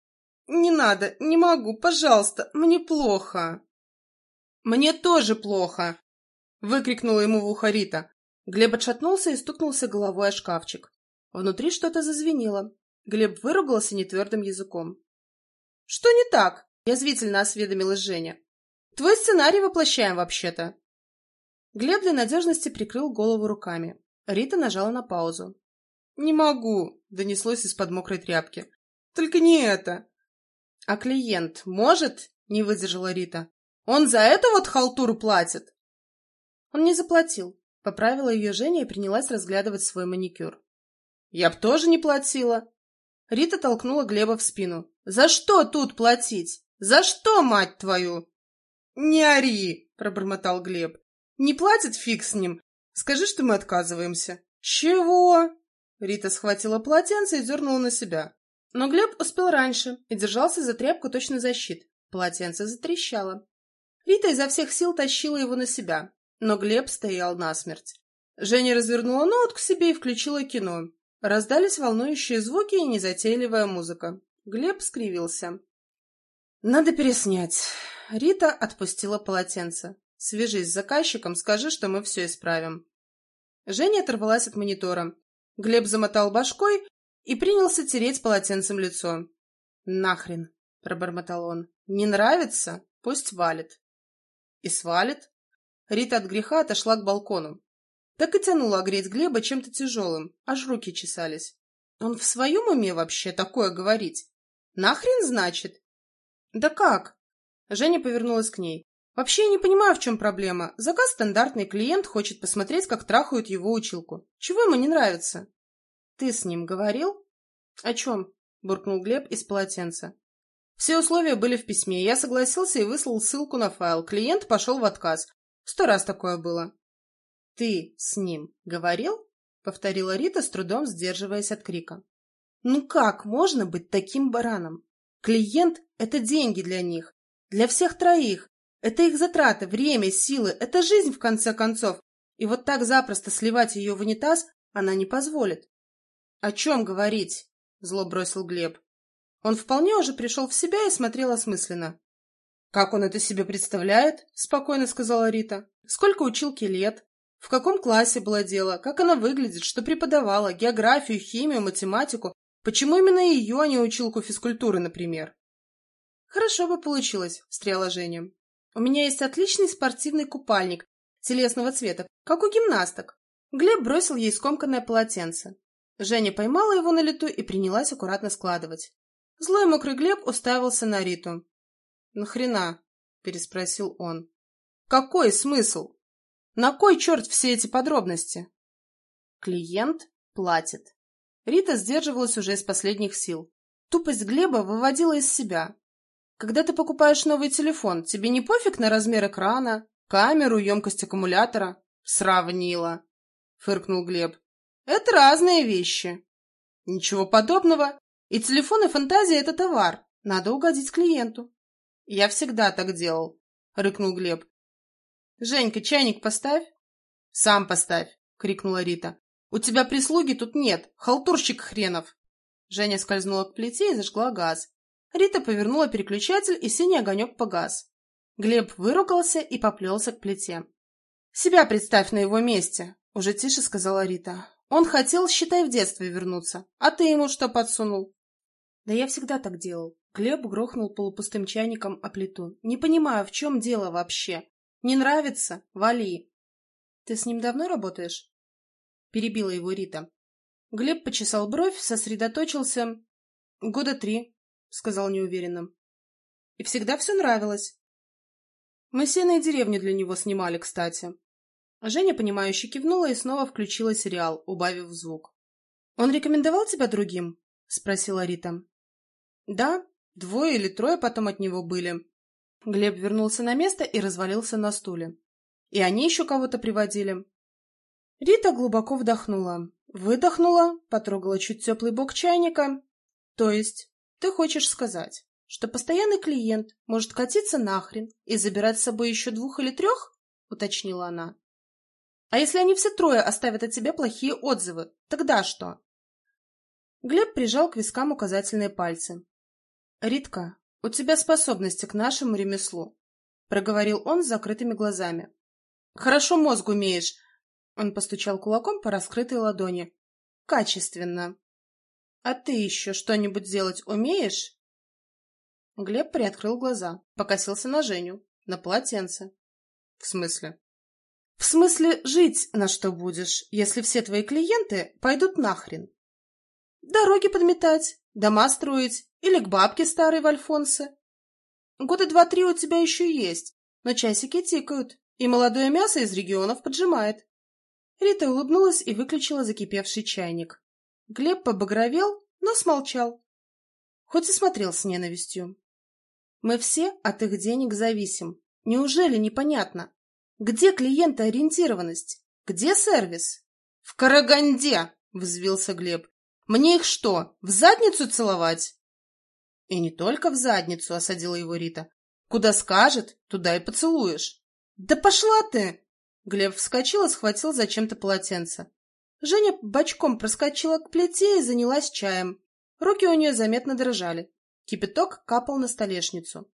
«Не надо, не могу, пожалуйста, мне плохо!» «Мне тоже плохо!» Выкрикнула ему в ухо Рита. Глеб отшатнулся и стукнулся головой о шкафчик. Внутри что-то зазвенело. Глеб выругался нетвердым языком. «Что не так?» — язвительно осведомилась Женя. «Твой сценарий воплощаем вообще-то». Глеб для надежности прикрыл голову руками. Рита нажала на паузу. «Не могу», — донеслось из-под мокрой тряпки. «Только не это». «А клиент может?» — не выдержала Рита. «Он за эту вот халтуру платит?» «Он не заплатил», — поправила ее Женя и принялась разглядывать свой маникюр. «Я б тоже не платила». Рита толкнула Глеба в спину. «За что тут платить? За что, мать твою?» «Не ори!» — пробормотал Глеб. «Не платит, фиг с ним. Скажи, что мы отказываемся». «Чего?» Рита схватила полотенце и дернула на себя. Но Глеб успел раньше и держался за тряпку точно за щит. Полотенце затрещало. Рита изо всех сил тащила его на себя, но Глеб стоял насмерть. Женя развернула ноут к себе и включила кино. Раздались волнующие звуки и незатейливая музыка. Глеб скривился. «Надо переснять». Рита отпустила полотенце. «Свяжись с заказчиком, скажи, что мы все исправим». Женя оторвалась от монитора. Глеб замотал башкой и принялся тереть полотенцем лицо. «Нахрен!» — пробормотал он. «Не нравится? Пусть валит». «И свалит?» Рита от греха отошла к балкону. Так и тянула огреть Глеба чем-то тяжелым, аж руки чесались. Он в своем уме вообще такое говорить? Нахрен, значит? Да как? Женя повернулась к ней. Вообще я не понимаю, в чем проблема. Заказ стандартный, клиент хочет посмотреть, как трахают его училку. Чего ему не нравится? Ты с ним говорил? О чем? Буркнул Глеб из полотенца. Все условия были в письме. Я согласился и выслал ссылку на файл. Клиент пошел в отказ. 100 раз такое было. «Ты с ним говорил?» — повторила Рита, с трудом сдерживаясь от крика. «Ну как можно быть таким бараном? Клиент — это деньги для них, для всех троих. Это их затраты, время, силы, это жизнь, в конце концов. И вот так запросто сливать ее в унитаз она не позволит». «О чем говорить?» — зло бросил Глеб. Он вполне уже пришел в себя и смотрел осмысленно. «Как он это себе представляет?» — спокойно сказала Рита. «Сколько училке лет? В каком классе было дело? Как она выглядит? Что преподавала? Географию, химию, математику? Почему именно ее, а не училку физкультуры, например?» «Хорошо бы получилось», — встряла Женя. «У меня есть отличный спортивный купальник телесного цвета, как у гимнасток». Глеб бросил ей скомканное полотенце. Женя поймала его на лету и принялась аккуратно складывать. Злой мокрый Глеб уставился на Риту. «Нахрена?» — переспросил он. «Какой смысл? На кой черт все эти подробности?» «Клиент платит». Рита сдерживалась уже из последних сил. Тупость Глеба выводила из себя. Когда ты покупаешь новый телефон, тебе не пофиг на размер экрана, камеру, емкость аккумулятора? Сравнила. фыркнул Глеб. Это разные вещи. Ничего подобного. И телефон, и фантазия — это товар. Надо угодить клиенту. Я всегда так делал, рыкнул Глеб. Женька, чайник поставь. Сам поставь, крикнула Рита. У тебя прислуги тут нет, халтурщик хренов. Женя скользнула к плите и зажгла газ. Рита повернула переключатель, и синий огонек погас. Глеб выругался и поплелся к плите. «Себя представь на его месте», — уже тише сказала Рита. «Он хотел, считай, в детстве вернуться. А ты ему что подсунул?» «Да я всегда так делал». Глеб грохнул полупустым чайником о плиту. «Не понимаю, в чем дело вообще? Не нравится? Вали». «Ты с ним давно работаешь?» Перебила его Рита. Глеб почесал бровь, сосредоточился. 3 года, сказал неуверенно. И всегда все нравилось. Мы сено и деревню для него снимали, кстати. Женя, понимающе кивнула и снова включила сериал, убавив звук. «Он рекомендовал тебя другим?» — спросила Рита. «Да, 2 или 3 потом от него были». Глеб вернулся на место и развалился на стуле. «И они еще кого-то приводили». Рита глубоко вдохнула, выдохнула, потрогала чуть теплый бок чайника. «То есть ты хочешь сказать, что постоянный клиент может катиться нахрен и забирать с собой еще 2 или 3?» — уточнила она. «А если они все 3 оставят о тебе плохие отзывы, тогда что?» Глеб прижал к вискам указательные пальцы. «Ритка, у тебя способности к нашему ремеслу», — проговорил он с закрытыми глазами. «Хорошо мозг умеешь», — он постучал кулаком по раскрытой ладони. «Качественно. А ты еще что-нибудь делать умеешь?» Глеб приоткрыл глаза, покосился на Женю, на полотенце. «В смысле?» «В смысле, жить на что будешь, если все твои клиенты пойдут нахрен? Дороги подметать, дома строить или к бабке старой в Альфонсе? 2-3 года у тебя еще есть, но часики тикают, и молодое мясо из регионов поджимает». Рита улыбнулась и выключила закипевший чайник. Глеб побагровел, но смолчал, хоть и смотрел с ненавистью. «Мы все от их денег зависим. Неужели непонятно? Где клиентоориентированность? Где сервис?» «В Караганде!» — взвился Глеб. «Мне их что, в задницу целовать?» «И не только в задницу», — осадила его Рита. «Куда скажет, туда и поцелуешь». «Да пошла ты!» Глеб вскочил и схватил зачем-то полотенце. Женя бочком проскочила к плите и занялась чаем. Руки у нее заметно дрожали. Кипяток капал на столешницу.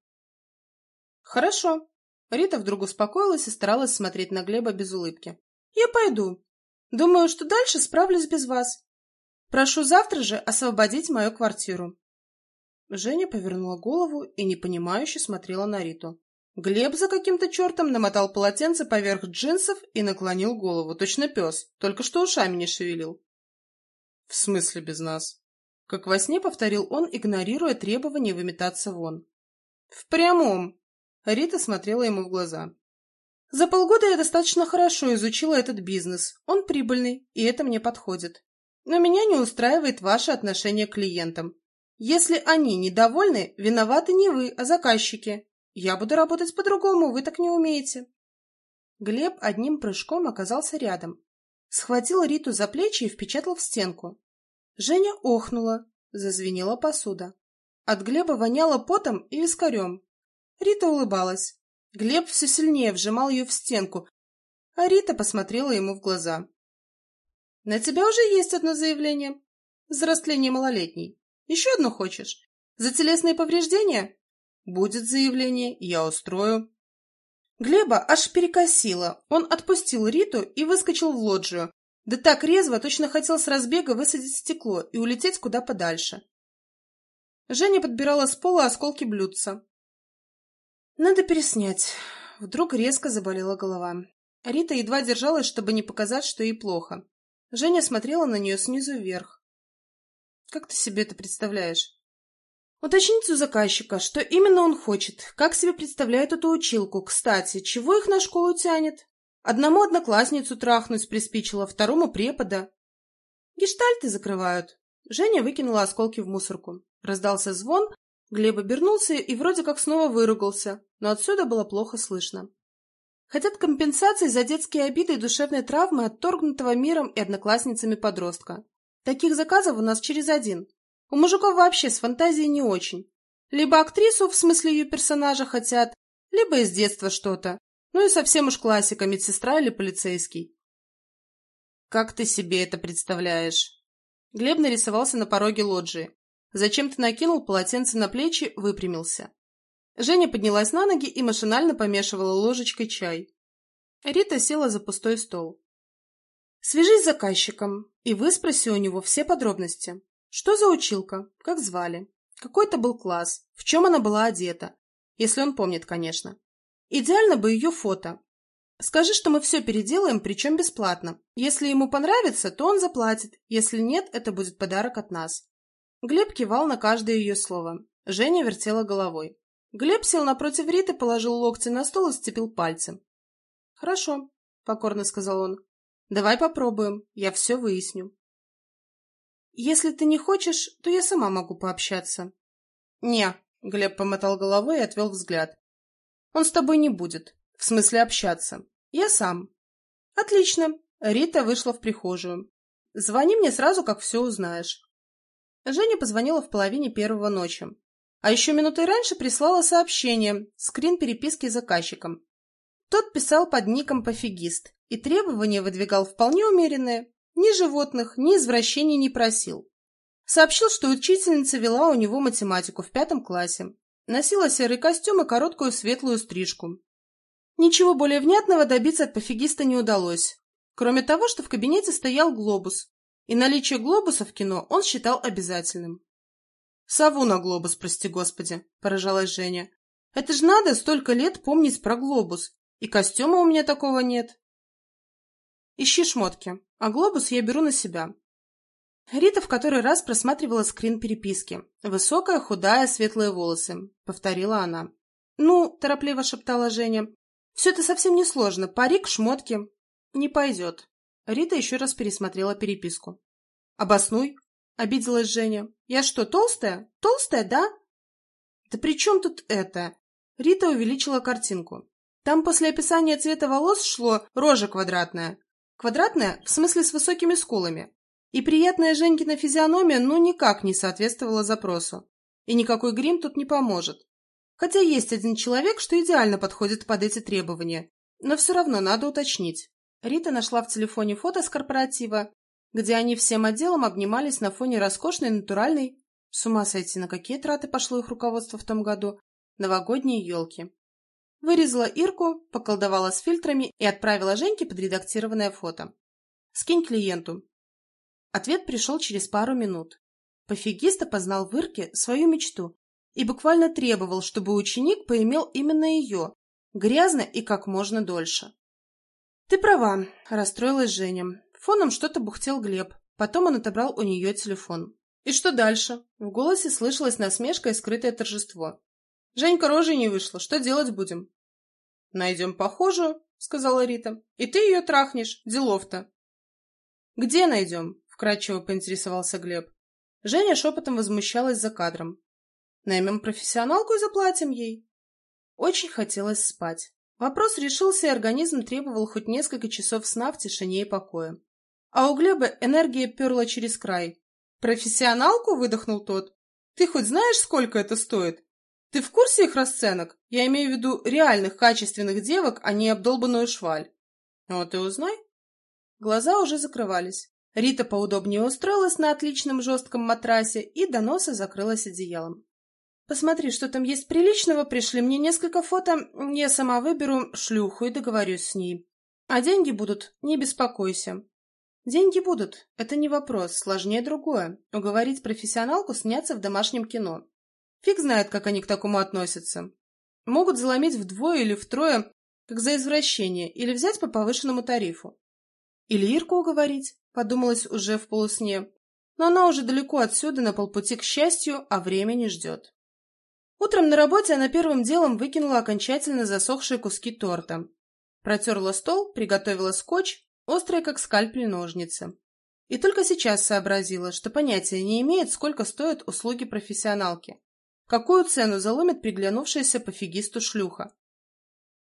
«Хорошо». Рита вдруг успокоилась и старалась смотреть на Глеба без улыбки. «Я пойду. Думаю, что дальше справлюсь без вас. Прошу завтра же освободить мою квартиру». Женя повернула голову и непонимающе смотрела на Риту. Глеб за каким-то чертом намотал полотенце поверх джинсов и наклонил голову, точно пес, только что ушами не шевелил. «В смысле без нас?» Как во сне повторил он, игнорируя требование выметаться вон. «В прямом!» Рита смотрела ему в глаза. «За полгода я достаточно хорошо изучила этот бизнес. Он прибыльный, и это мне подходит. Но меня не устраивает ваше отношение к клиентам. Если они недовольны, виноваты не вы, а заказчики. Я буду работать по-другому, вы так не умеете». Глеб одним прыжком оказался рядом. Схватил Риту за плечи и впечатал в стенку. Женя охнула, зазвенела посуда. От Глеба воняло потом и вискарем. Рита улыбалась. Глеб все сильнее вжимал ее в стенку, а Рита посмотрела ему в глаза. «На тебя уже есть одно заявление. Взросление малолетней. Еще одно хочешь? За телесные повреждения? Будет заявление, я устрою». Глеба аж перекосило. Он отпустил Риту и выскочил в лоджию. Да так резво, точно хотел с разбега высадить стекло и улететь куда подальше. Женя подбирала с пола осколки блюдца. «Надо переснять». Вдруг резко заболела голова. Рита едва держалась, чтобы не показать, что ей плохо. Женя смотрела на нее снизу вверх. «Как ты себе это представляешь?» «Уточните у заказчика, что именно он хочет, как себе представляет эту училку. Кстати, чего их на школу тянет? Одному одноклассницу трахнуть приспичило, второму препода. Гештальты закрывают». Женя выкинула осколки в мусорку. Раздался звон, Глеб обернулся и вроде как снова выругался, но отсюда было плохо слышно. Хотят компенсации за детские обиды и душевные травмы отторгнутого миром и одноклассницами подростка. Таких заказов у нас через один. У мужиков вообще с фантазией не очень. Либо актрису, в смысле ее персонажа, хотят, либо из детства что-то. Ну и совсем уж классика, медсестра или полицейский. Как ты себе это представляешь? Глеб нарисовался на пороге лоджии. Зачем-то накинул полотенце на плечи, выпрямился. Женя поднялась на ноги и машинально помешивала ложечкой чай. Рита села за пустой стол. «Свяжись с заказчиком и выспроси у него все подробности. Что за училка? Как звали? Какой это был класс? В чем она была одета? Если он помнит, конечно. Идеально бы ее фото. Скажи, что мы все переделаем, причем бесплатно. Если ему понравится, то он заплатит. Если нет, это будет подарок от нас». Глеб кивал на каждое ее слово. Женя вертела головой. Глеб сел напротив Риты, положил локти на стол и сцепил пальцы. «Хорошо», — покорно сказал он. «Давай попробуем, я все выясню». «Если ты не хочешь, то я сама могу пообщаться». «Не», — Глеб помотал головой и отвел взгляд. «Он с тобой не будет. В смысле общаться. Я сам». «Отлично». Рита вышла в прихожую. «Звони мне сразу, как все узнаешь». Женя позвонила в половине первого ночи. А еще минутой раньше прислала сообщение, скрин переписки с заказчиком. Тот писал под ником «Пофигист» и требования выдвигал вполне умеренные. Ни животных, ни извращений не просил. Сообщил, что учительница вела у него математику в 5 классе. Носила серый костюм и короткую светлую стрижку. Ничего более внятного добиться от пофигиста не удалось. Кроме того, что в кабинете стоял глобус, и наличие глобуса в кино он считал обязательным. «Сову на глобус, прости господи», — поражалась Женя. «Это ж надо столько лет помнить про глобус, и костюма у меня такого нет». «Ищи шмотки, а глобус я беру на себя». Рита в который раз просматривала скрин переписки. «Высокая, худая, светлые волосы», — повторила она. «Ну», — торопливо шептала Женя, — «все это совсем несложно. Парик, шмотки». «Не пойдет». Рита еще раз пересмотрела переписку. «Обоснуй», — обиделась Женя. «Я что, толстая? Толстая, да?» «Да при чем тут это?» Рита увеличила картинку. Там после описания цвета волос шло рожа квадратная. Квадратная, в смысле с высокими скулами. И приятная Женькина физиономия ну никак не соответствовала запросу. И никакой грим тут не поможет. Хотя есть один человек, что идеально подходит под эти требования. Но все равно надо уточнить. Рита нашла в телефоне фото с корпоратива, где они всем отделом обнимались на фоне роскошной натуральной, с ума сойти, на какие траты пошло их руководство в том году, новогодней елки. Вырезала Ирку, поколдовала с фильтрами и отправила Женьке подредактированное фото. «Скинь клиенту». Ответ пришел через пару минут. Пофигист опознал в Ирке свою мечту и буквально требовал, чтобы ученик поимел именно ее, грязно и как можно дольше. «Ты права», – расстроилась Женя. Фоном что-то бухтел Глеб. Потом он отобрал у нее телефон. «И что дальше?» В голосе слышалась насмешка и скрытое торжество. «Женька рожей не вышла. Что делать будем?» «Найдем похожую», — сказала Рита. «И ты ее трахнешь. Делов-то». «Где найдем?» — вкратчиво поинтересовался Глеб. Женя шепотом возмущалась за кадром. «Наймем профессионалку и заплатим ей». Очень хотелось спать. Вопрос решился, и организм требовал хоть несколько часов сна в тишине и покое. А у Глеба энергия перла через край. «Профессионалку?» — выдохнул тот. «Ты хоть знаешь, сколько это стоит? Ты в курсе их расценок? Я имею в виду реальных качественных девок, а не обдолбанную шваль». «Вот и узнай». Глаза уже закрывались. Рита поудобнее устроилась на отличном жестком матрасе и до носа закрылась одеялом. «Посмотри, что там есть приличного, пришли мне несколько фото, я сама выберу шлюху и договорюсь с ней. А деньги будут, не беспокойся». «Деньги будут, это не вопрос, сложнее другое. Уговорить профессионалку сняться в домашнем кино. Фиг знает, как они к такому относятся. Могут заломить вдвое или втрое, как за извращение, или взять по повышенному тарифу. Или Ирку уговорить», — подумалось уже в полусне. Но она уже далеко отсюда, на полпути к счастью, а время не ждет. Утром на работе она первым делом выкинула окончательно засохшие куски торта. Протерла стол, приготовила скотч, острые как скальпель ножницы. И только сейчас сообразила, что понятия не имеет, сколько стоят услуги профессионалки. Какую цену заломит приглянувшаяся пофигисту шлюха.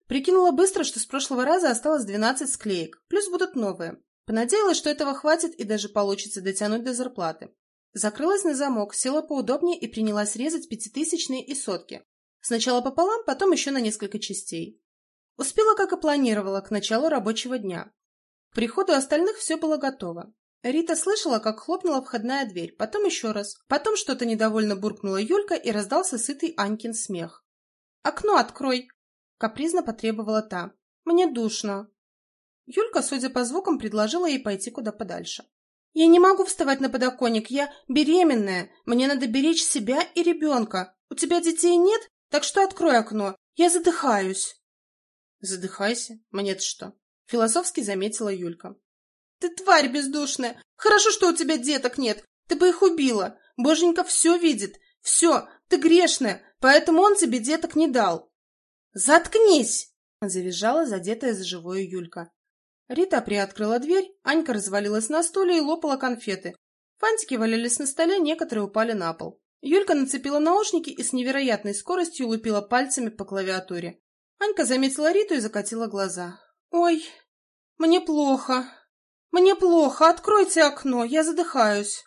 Прикинула быстро, что с прошлого раза осталось 12 склеек, плюс будут новые. Понадеялась, что этого хватит и даже получится дотянуть до зарплаты. Закрылась на замок, села поудобнее и принялась резать пятитысячные и сотки. Сначала пополам, потом еще на несколько частей. Успела, как и планировала, к началу рабочего дня. К приходу остальных все было готово. Рита слышала, как хлопнула входная дверь, потом еще раз. Потом что-то недовольно буркнула Юлька и раздался сытый Анькин смех. «Окно открой!» — капризно потребовала та. «Мне душно». Юлька, судя по звукам, предложила ей пойти куда подальше. «Я не могу вставать на подоконник, я беременная. Мне надо беречь себя и ребенка. У тебя детей нет? Так что открой окно. Я задыхаюсь». «Задыхайся. Мне-то что?» — философски заметила Юлька. «Ты тварь бездушная! Хорошо, что у тебя деток нет. Ты бы их убила. Боженька все видит. Все, ты грешная, поэтому он тебе деток не дал». «Заткнись!» — завизжала задетая за живое Юлька. Рита приоткрыла дверь, Анька развалилась на стуле и лопала конфеты. Фантики валялись на столе, некоторые упали на пол. Юлька нацепила наушники и с невероятной скоростью лупила пальцами по клавиатуре. Анька заметила Риту и закатила глаза. «Ой, мне плохо. Мне плохо. Откройте окно, я задыхаюсь.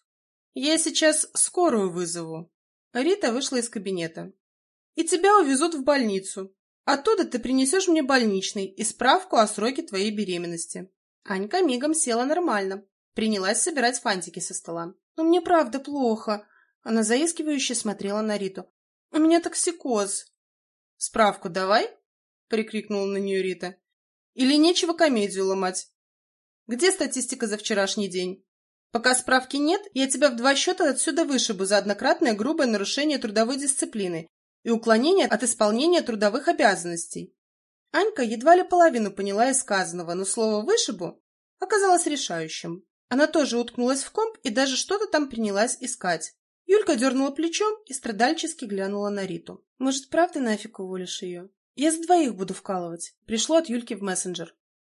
Я сейчас скорую вызову». Рита вышла из кабинета. «И тебя увезут в больницу. Оттуда ты принесешь мне больничный и справку о сроке твоей беременности». Анька мигом села нормально. Принялась собирать фантики со стола. «Но мне правда плохо». Она заискивающе смотрела на Риту. «У меня токсикоз». «Справку давай», — прикрикнула на нее Рита. «Или нечего комедию ломать. Где статистика за вчерашний день? Пока справки нет, я тебя в 2 счета отсюда вышибу за однократное грубое нарушение трудовой дисциплины и уклонение от исполнения трудовых обязанностей». Анька едва ли половину поняла из сказанного, но слово «вышибу» оказалось решающим. Она тоже уткнулась в комп и даже что-то там принялась искать. Юлька дернула плечом и страдальчески глянула на Риту. «Может, правда нафиг уволишь ее? Я за 2 буду вкалывать». Пришло от Юльки в мессенджер.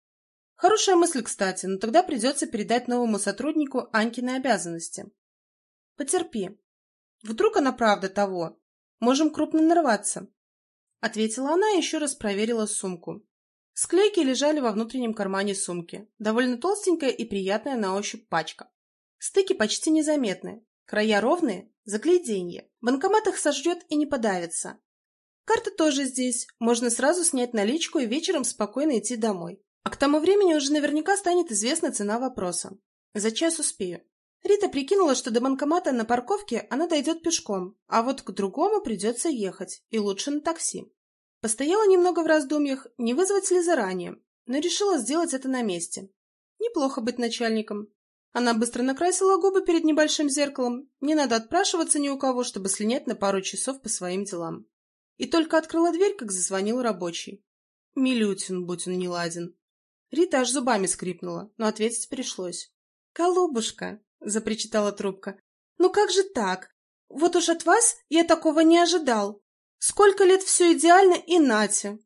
Хорошая мысль, кстати, но тогда придется передать новому сотруднику Анькины обязанности. «Потерпи. Вдруг она правда того. Можем крупно нарваться», — ответила она и еще раз проверила сумку. Склейки лежали во внутреннем кармане сумки. Довольно толстенькая и приятная на ощупь пачка. Стыки почти незаметны. Края ровные, загляденье. Банкомат их сожрет и не подавится. Карта тоже здесь. Можно сразу снять наличку и вечером спокойно идти домой. А к тому времени уже наверняка станет известна цена вопроса. За час успею. Рита прикинула, что до банкомата на парковке она дойдет пешком, а вот к другому придется ехать, и лучше на такси. Постояла немного в раздумьях, не вызвать ли заранее, но решила сделать это на месте. Неплохо быть начальником. Она быстро накрасила губы перед небольшим зеркалом. Не надо отпрашиваться ни у кого, чтобы слинять на пару часов по своим делам. И только открыла дверь, как зазвонил рабочий. Милютин, будь он неладен. Рита аж зубами скрипнула, но ответить пришлось. «Голубушка», — запричитала трубка, — «ну как же так? Вот уж от вас я такого не ожидал. Сколько лет все идеально и нате».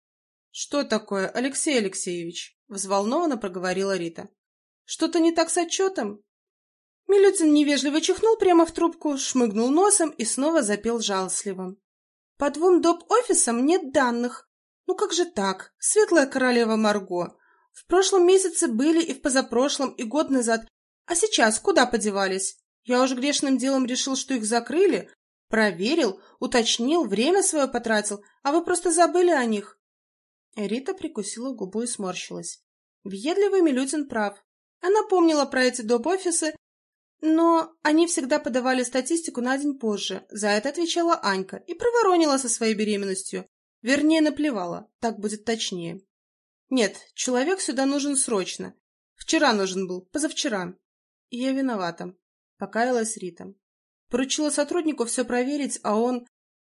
«Что такое, Алексей Алексеевич?» — взволнованно проговорила Рита. «Что-то не так с отчетом?» Милютин невежливо чихнул прямо в трубку, шмыгнул носом и снова запел жалостливо. «По 2 доп. Офисам нет данных. Ну как же так, светлая королева Марго? В прошлом месяце были и в позапрошлом, и год назад. А сейчас куда подевались? Я уж грешным делом решил, что их закрыли. Проверил, уточнил, время свое потратил, а вы просто забыли о них». Рита прикусила губу и сморщилась. Въедливый Милютин прав. Она помнила про эти доп-офисы, но они всегда подавали статистику на день позже. За это отвечала Анька и проворонила со своей беременностью. Вернее, наплевала, так будет точнее. Нет, человек сюда нужен срочно. Вчера нужен был, позавчера. И я виновата, покаялась Рита. Поручила сотруднику все проверить, а он...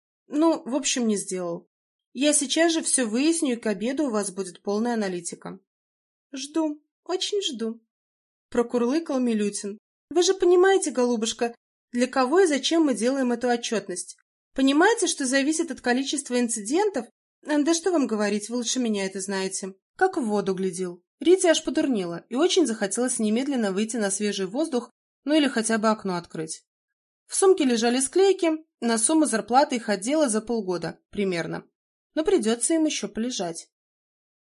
в общем, не сделал. Я сейчас же все выясню, и к обеду у вас будет полная аналитика. Жду, очень жду. Прокурлыкал Милютин. Вы же понимаете, голубушка, для кого и зачем мы делаем эту отчетность? Понимаете, что зависит от количества инцидентов? Да что вам говорить, вы лучше меня это знаете. Как в воду глядел. Рите аж подурнело, и очень захотелось немедленно выйти на свежий воздух, или хотя бы окно открыть. В сумке лежали склейки, на сумму зарплаты их отдела за полгода, примерно. Но придется им еще полежать.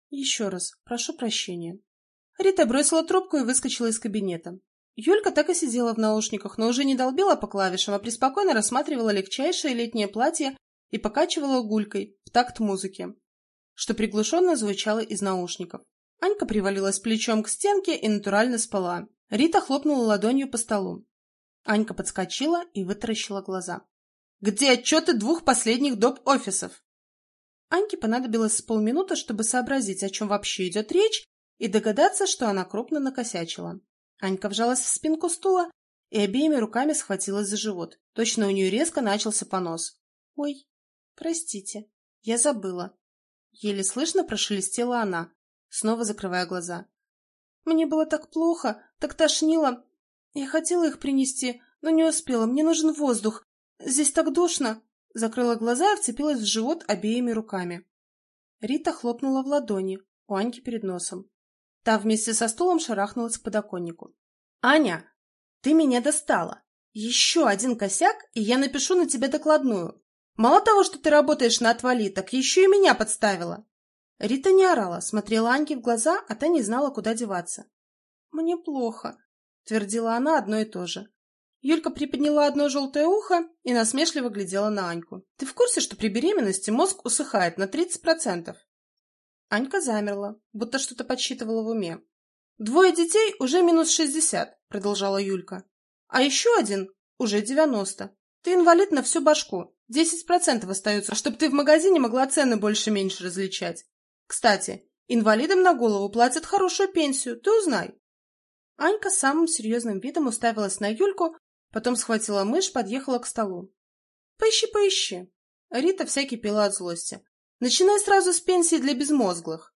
Еще раз, прошу прощения. Рита бросила трубку и выскочила из кабинета. Юлька так и сидела в наушниках, но уже не долбила по клавишам, а преспокойно рассматривала легчайшее летнее платье и покачивала гулькой в такт музыки, что приглушенно звучало из наушников. Анька привалилась плечом к стенке и натурально спала. Рита хлопнула ладонью по столу. Анька подскочила и вытаращила глаза. «Где отчеты 2 последних доп. Офисов?» Аньке понадобилось с полминуты, чтобы сообразить, о чем вообще идет речь, и догадаться, что она крупно накосячила. Анька вжалась в спинку стула и обеими руками схватилась за живот. Точно у нее резко начался понос. «Ой, простите, я забыла». Еле слышно прошелестела она, снова закрывая глаза. «Мне было так плохо, так тошнило. Я хотела их принести, но не успела, мне нужен воздух. Здесь так душно». Закрыла глаза и вцепилась в живот обеими руками. Рита хлопнула в ладони у Аньки перед носом. Та вместе со стулом шарахнулась к подоконнику. «Аня, ты меня достала. Еще один косяк, и я напишу на тебя докладную. Мало того, что ты работаешь на отвали, так еще и меня подставила». Рита не орала, смотрела Аньке в глаза, а та не знала, куда деваться. «Мне плохо», — твердила она одно и то же. Юлька приподняла одно желтое ухо и насмешливо глядела на Аньку. «Ты в курсе, что при беременности мозг усыхает на 30%? Анька замерла, будто что-то подсчитывала в уме. «2 детей уже минус 60, продолжала Юлька. «А еще один уже 90. Ты инвалид на всю башку. 10% остается, чтобы ты в магазине могла цены больше-меньше различать. Кстати, инвалидам на голову платят хорошую пенсию, ты узнай». Анька самым серьезным видом уставилась на Юльку, потом схватила мышь, подъехала к столу. «Поищи, поищи». Рита вся кипела от злости. «Начинай сразу с пенсии для безмозглых».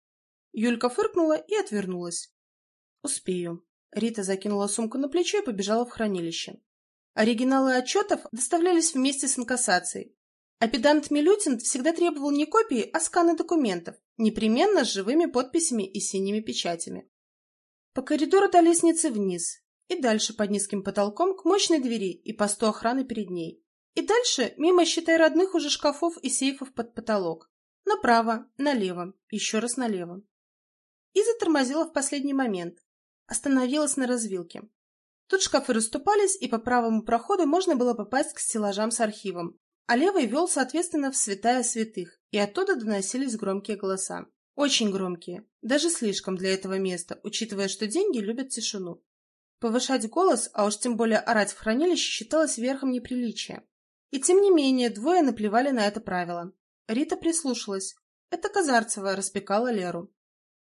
Юлька фыркнула и отвернулась. «Успею». Рита закинула сумку на плечо и побежала в хранилище. Оригиналы отчетов доставлялись вместе с инкассацией. А педант Милютин всегда требовал не копии, а сканы документов, непременно с живыми подписями и синими печатями. По коридору до лестницы вниз, и дальше под низким потолком к мощной двери и посту охраны перед ней. И дальше, мимо, считай, родных уже шкафов и сейфов под потолок. Направо, налево, еще раз налево. И затормозила в последний момент. Остановилась на развилке. Тут шкафы расступались, и по правому проходу можно было попасть к стеллажам с архивом, а левый вел, соответственно, в святая святых, и оттуда доносились громкие голоса. Очень громкие, даже слишком для этого места, учитывая, что деньги любят тишину. Повышать голос, а уж тем более орать в хранилище, считалось верхом неприличия. И тем не менее, двое наплевали на это правило. Рита прислушалась. Это Казарцева распекала Леру.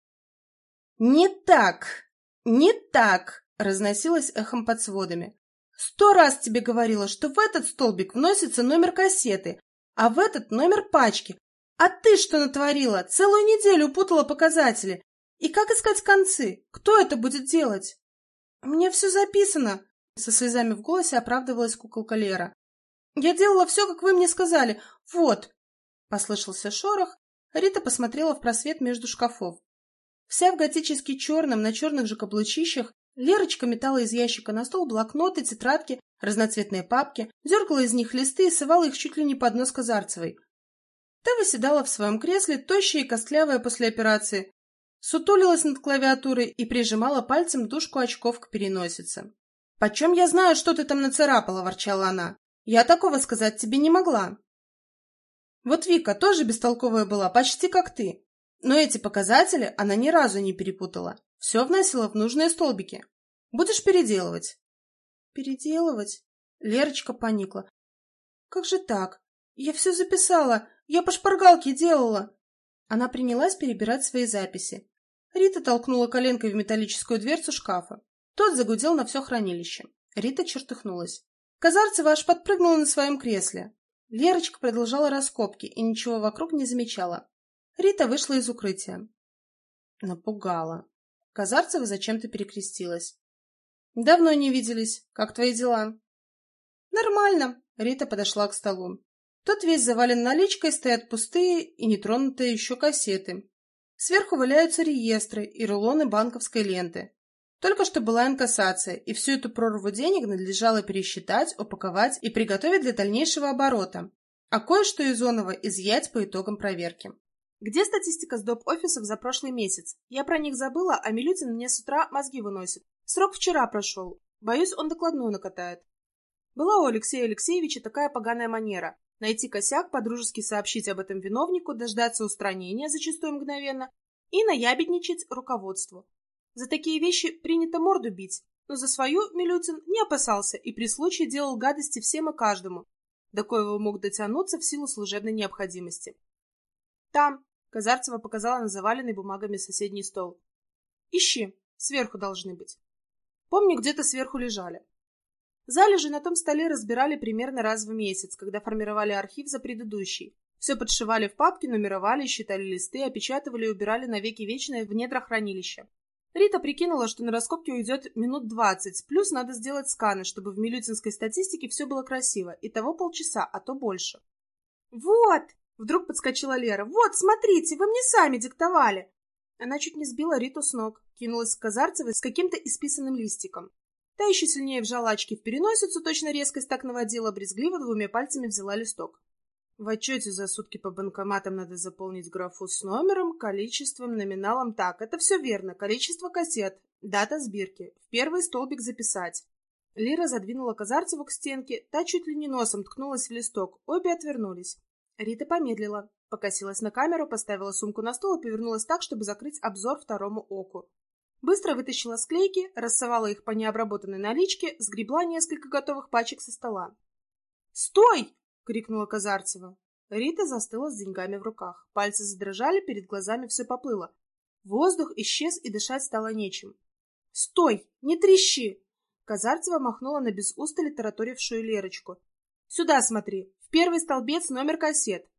«Не так! Не так!» — разносилось эхом под сводами. «100 раз тебе говорила, что в этот столбик вносится номер кассеты, а в этот номер пачки. А ты что натворила? Целую неделю путала показатели. И как искать концы? Кто это будет делать?» «У меня все записано», — со слезами в голосе оправдывалась куколка Лера. «Я делала все, как вы мне сказали. Вот!» Послышался шорох. Рита посмотрела в просвет между шкафов. Вся в готически черном, на черных же каблучищах, Лерочка метала из ящика на стол блокноты, тетрадки, разноцветные папки, дергала из них листы и совала их чуть ли не под нос Казарцевой. Та выседала в своем кресле, тощая и костлявая после операции, сутулилась над клавиатурой и прижимала пальцем дужку очков к переносице. «Почем я знаю, что ты там нацарапала?» – ворчала она. «Я такого сказать тебе не могла». Вот Вика тоже бестолковая была, почти как ты. Но эти показатели она ни разу не перепутала. Все вносила в нужные столбики. Будешь переделывать? Переделывать? Лерочка поникла. Как же так? Я все записала. Я по шпаргалке делала. Она принялась перебирать свои записи. Рита толкнула коленкой в металлическую дверцу шкафа. Тот загудел на все хранилище. Рита чертыхнулась. Казарцева аж подпрыгнула на своем кресле. Лерочка продолжала раскопки и ничего вокруг не замечала. Рита вышла из укрытия. Напугала. Казарцева зачем-то перекрестилась. «Давно не виделись. Как твои дела?» «Нормально». Рита подошла к столу. Тот весь завален наличкой, стоят пустые и нетронутые еще кассеты. Сверху валяются реестры и рулоны банковской ленты. Только что была инкассация, и всю эту прорву денег надлежало пересчитать, упаковать и приготовить для дальнейшего оборота, а кое-что из оного изъять по итогам проверки. Где статистика с доп. Офисов за прошлый месяц? Я про них забыла, а Милютин мне с утра мозги выносит. Срок вчера прошел. Боюсь, он докладную накатает. Была у Алексея Алексеевича такая поганая манера. Найти косяк, подружески сообщить об этом виновнику, дождаться устранения, зачастую мгновенно, и наябедничать руководству. За такие вещи принято морду бить, но за свою Милютин не опасался и при случае делал гадости всем и каждому, до коего мог дотянуться в силу служебной необходимости. «Там», — Казарцева показала на заваленный бумагами соседний стол. «Ищи, сверху должны быть». Помню, где-то сверху лежали. Залежи на том столе разбирали примерно раз в месяц, когда формировали архив за предыдущий. Все подшивали в папки, нумеровали, считали листы, опечатывали и убирали навеки вечное в недра хранилища. Рита прикинула, что на раскопки уйдет минут 20, плюс надо сделать сканы, чтобы в милютинской статистике все было красиво, итого полчаса, а то больше. «Вот!» — вдруг подскочила Лера. «Вот, смотрите, вы мне сами диктовали!» Она чуть не сбила Риту с ног, кинулась к Казарцевой с каким-то исписанным листиком. Та еще сильнее вжала очки в переносицу, точно резкость так наводила, брезгливо двумя пальцами взяла листок. В отчете за сутки по банкоматам надо заполнить графу с номером, количеством, номиналом. Так, это все верно. Количество кассет, дата сбирки. В первый столбик записать. Лера задвинула Казарцеву к стенке, та чуть ли не носом ткнулась в листок. Обе отвернулись. Рита помедлила, покосилась на камеру, поставила сумку на стол и повернулась так, чтобы закрыть обзор второму оку. Быстро вытащила склейки, рассовала их по необработанной наличке, сгребла несколько готовых пачек со стола. «Стой!» — крикнула Казарцева. Рита застыла с деньгами в руках. Пальцы задрожали, перед глазами все поплыло. Воздух исчез, и дышать стало нечем. «Стой! Не трещи!» Казарцева махнула на без устали тараторившую Лерочку. «Сюда смотри! В первый столбец номер кассет.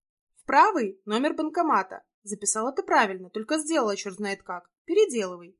В правый — номер банкомата. Записала ты правильно, только сделала черт знает как. Переделывай».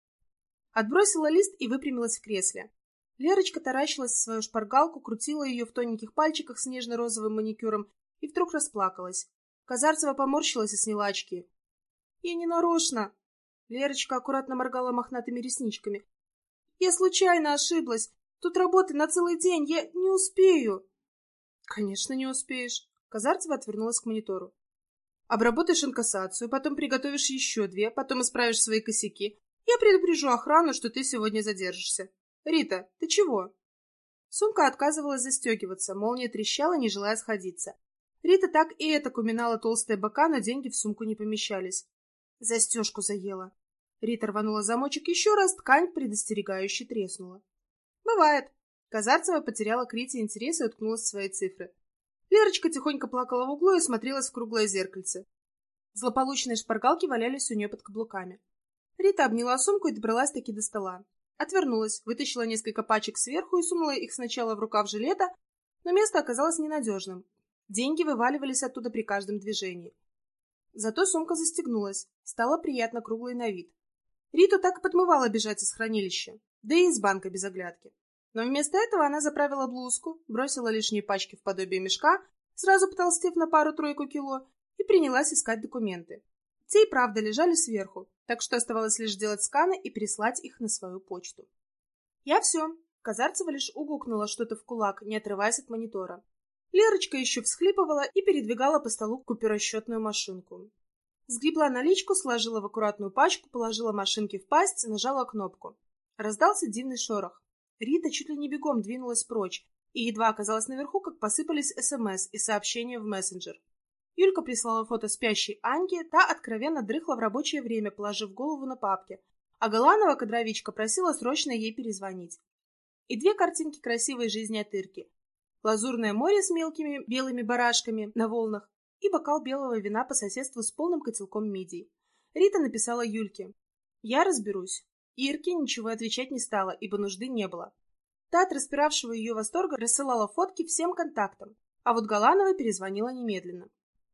Отбросила лист и выпрямилась в кресле. Лерочка таращилась в свою шпаргалку, крутила ее в тоненьких пальчиках с нежно-розовым маникюром и вдруг расплакалась. Казарцева поморщилась и сняла очки. «Я не нарочно!» Лерочка аккуратно моргала мохнатыми ресничками. «Я случайно ошиблась. Тут работы на целый день. Я не успею». «Конечно, не успеешь». Казарцева отвернулась к монитору. «Обработаешь инкассацию, потом приготовишь еще 2, потом исправишь свои косяки. Я предупрежу охрану, что ты сегодня задержишься. Рита, ты чего?» Сумка отказывалась застегиваться, молния трещала, не желая сходиться. Рита так и этак уминала толстые бока, но деньги в сумку не помещались. Застежку заела. Рита рванула замочек еще раз, ткань предостерегающе треснула. «Бывает». Казарцева потеряла к Рите интерес и уткнулась в свои цифры. Лерочка тихонько плакала в углу и смотрелась в круглое зеркальце. Злополучные шпаргалки валялись у нее под каблуками. Рита обняла сумку и добралась-таки до стола. Отвернулась, вытащила несколько пачек сверху и сунула их сначала в рукав жилета, но место оказалось ненадежным. Деньги вываливались оттуда при каждом движении. Зато сумка застегнулась, стала приятно круглой на вид. Риту так и подмывало бежать из хранилища, да и из банка без оглядки. Но вместо этого она заправила блузку, бросила лишние пачки в подобие мешка, сразу потолстев на пару-тройку кило, и принялась искать документы. Те и правда лежали сверху, так что оставалось лишь сделать сканы и переслать их на свою почту. «Я все». Казарцева лишь угукнула что-то в кулак, не отрываясь от монитора. Лерочка еще всхлипывала и передвигала по столу купюросчетную машинку. Сгребла наличку, сложила в аккуратную пачку, положила машинки в пасть, нажала кнопку. Раздался дивный шорох. Рита чуть ли не бегом двинулась прочь, и едва оказалась наверху, как посыпались СМС и сообщения в мессенджер. Юлька прислала фото спящей Аньки, та откровенно дрыхла в рабочее время, положив голову на папке, а Галанова, кадровичка, просила срочно ей перезвонить. И 2 картинки красивой жизни от Ирки. Лазурное море с мелкими белыми барашками на волнах и бокал белого вина по соседству с полным котелком мидий. Рита написала Юльке: «Я разберусь». Ирке ничего отвечать не стала, ибо нужды не было. Та от распиравшего ее восторга рассылала фотки всем контактам, а вот Галанова перезвонила немедленно.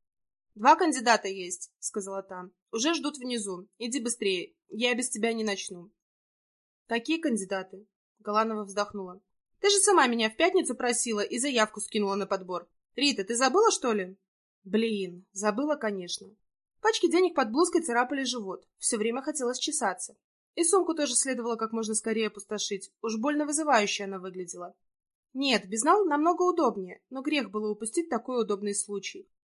«2 кандидата есть», — сказала та. «Уже ждут внизу. Иди быстрее, я без тебя не начну». «Какие кандидаты?» — Галанова вздохнула. «Ты же сама меня в пятницу просила и заявку скинула на подбор. Рита, ты забыла, что ли?» «Блин, забыла, конечно». Пачки денег под блузкой царапали живот. Все время хотелось чесаться. И сумку тоже следовало как можно скорее опустошить. Уж больно вызывающе она выглядела. Нет, безнал намного удобнее, но грех было упустить такой удобный случай.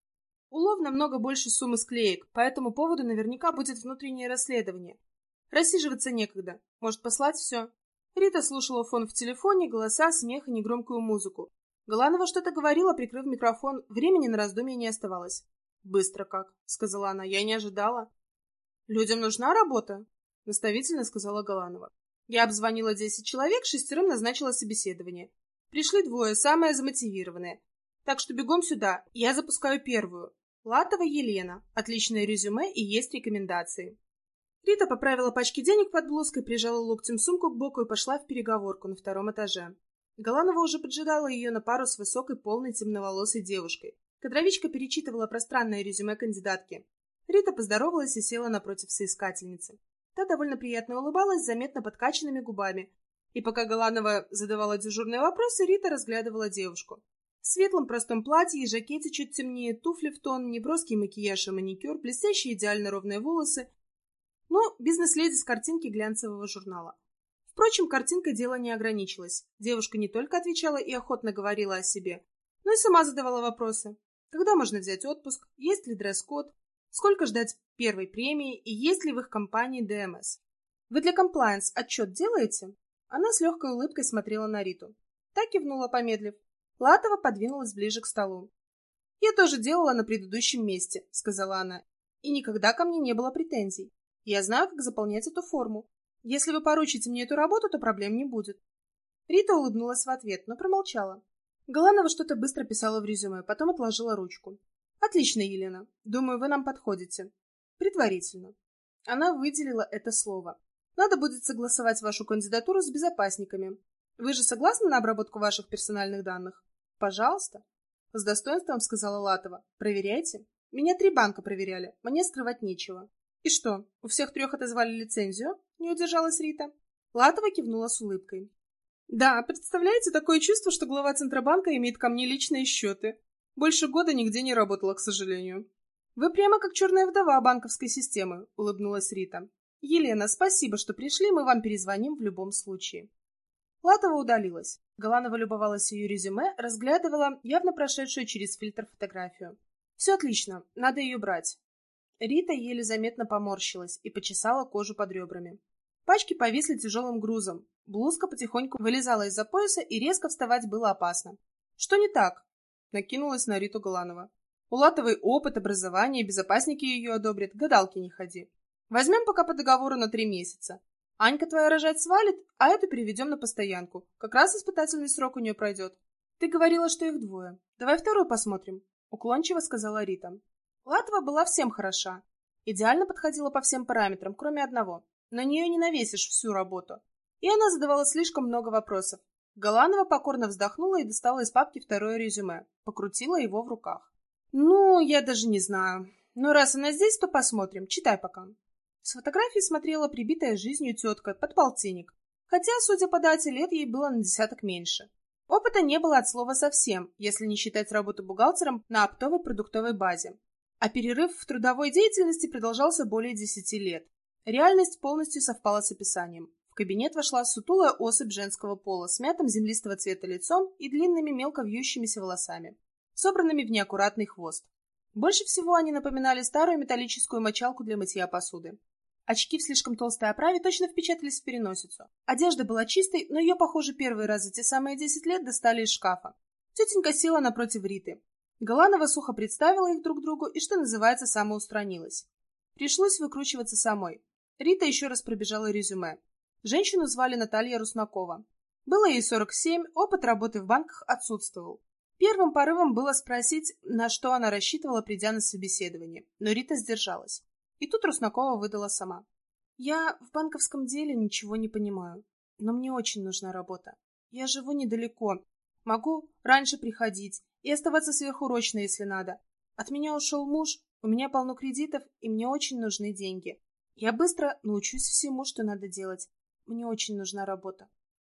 Улов намного больше суммы склеек, по этому поводу наверняка будет внутреннее расследование. Рассиживаться некогда. Может, послать все? Рита слушала фон в телефоне, голоса, смех и негромкую музыку. Галанова что-то говорила, прикрыв микрофон. Времени на раздумье не оставалось. «Быстро как», — сказала она, — «я не ожидала». «Людям нужна работа», — наставительно сказала Галанова. «Я обзвонила 10 человек, 6 назначила собеседование. Пришли 2, самые замотивированные. Так что бегом сюда, я запускаю первую. Латова Елена. Отличное резюме и есть рекомендации». Рита поправила пачки денег под блузкой, прижала локтем сумку к боку и пошла в переговорку на 2 этаже. Галанова уже поджидала ее на пару с высокой, полной, темноволосой девушкой. Кадровичка перечитывала пространное резюме кандидатки. Рита поздоровалась и села напротив соискательницы. Та довольно приятно улыбалась, заметно подкачанными губами. И пока Галанова задавала дежурные вопросы, Рита разглядывала девушку. В светлом простом платье и жакете чуть темнее, туфли в тон, неброский макияж и маникюр, блестящие идеально ровные волосы. Но бизнес-леди с картинки глянцевого журнала. Впрочем, картинкой дело не ограничилось. Девушка не только отвечала и охотно говорила о себе, но и сама задавала вопросы. Когда можно взять отпуск, есть ли дресс-код, сколько ждать первой премии и есть ли в их компании ДМС. «Вы для комплаенс отчет делаете?» Она с легкой улыбкой смотрела на Риту. Так кивнула, помедлив. Латова подвинулась ближе к столу. «Я тоже делала на предыдущем месте», — сказала она, — «и никогда ко мне не было претензий. Я знаю, как заполнять эту форму. Если вы поручите мне эту работу, то проблем не будет». Рита улыбнулась в ответ, но промолчала. Галанова что-то быстро писала в резюме, потом отложила ручку. «Отлично, Елена. Думаю, вы нам подходите. Предварительно». Она выделила это слово. «Надо будет согласовать вашу кандидатуру с безопасниками. Вы же согласны на обработку ваших персональных данных?» «Пожалуйста», — с достоинством сказала Латова. «Проверяйте. Меня 3 банка проверяли. Мне скрывать нечего». «И что, у всех 3 отозвали лицензию?» — не удержалась Рита. Латова кивнула с улыбкой. «Да, представляете, такое чувство, что глава Центробанка имеет ко мне личные счеты. Больше года нигде не работала, к сожалению». «Вы прямо как черная вдова банковской системы», — улыбнулась Рита. «Елена, спасибо, что пришли, мы вам перезвоним в любом случае». Латова удалилась. Галанова любовалась ее резюме, разглядывала явно прошедшую через фильтр фотографию. «Все отлично, надо ее брать». Рита еле заметно поморщилась и почесала кожу под ребрами. Пачки повисли тяжелым грузом. Блузка потихоньку вылезала из-за пояса, и резко вставать было опасно. «Что не так?» — накинулась на Риту Галанова. «У Латовой опыт, образование, безопасники ее одобрят, гадалки не ходи. Возьмем пока по договору на 3 месяца. Анька твоя рожать свалит, а эту переведем на постоянку. Как раз испытательный срок у нее пройдет. Ты говорила, что их 2. Давай 2 посмотрим», — уклончиво сказала Рита. Латова была всем хороша. Идеально подходила по всем параметрам, кроме одного. На нее не навесишь всю работу. И она задавала слишком много вопросов. Галанова покорно вздохнула и достала из папки 2 резюме. Покрутила его в руках. «Ну, я даже не знаю. Но раз она здесь, то посмотрим. Читай пока». С фотографии смотрела прибитая жизнью тетка, подполтинник. Хотя, судя по дате, лет ей было на 10 меньше. Опыта не было от слова совсем, если не считать работу бухгалтером на оптовой продуктовой базе. А перерыв в трудовой деятельности продолжался более 10 лет. Реальность полностью совпала с описанием. В кабинет вошла сутулая особь женского пола с мятым землистого цвета лицом и длинными мелко вьющимися волосами, собранными в неаккуратный хвост. Больше всего они напоминали старую металлическую мочалку для мытья посуды. Очки в слишком толстой оправе точно впечатались в переносицу. Одежда была чистой, но ее, похоже, первый раз за те самые 10 лет достали из шкафа. Тетенька села напротив Риты. Галанова сухо представила их друг другу и, что называется, самоустранилась. Пришлось выкручиваться самой. Рита еще раз пробежала резюме. Женщину звали Наталья Руснакова. Было ей 47, опыт работы в банках отсутствовал. Первым порывом было спросить, на что она рассчитывала, придя на собеседование, но Рита сдержалась. И тут Руснакова выдала сама. «Я в банковском деле ничего не понимаю, но мне очень нужна работа. Я живу недалеко, могу раньше приходить и оставаться сверхурочно, если надо. От меня ушел муж, у меня полно кредитов, и мне очень нужны деньги. Я быстро научусь всему, что надо делать. Мне очень нужна работа».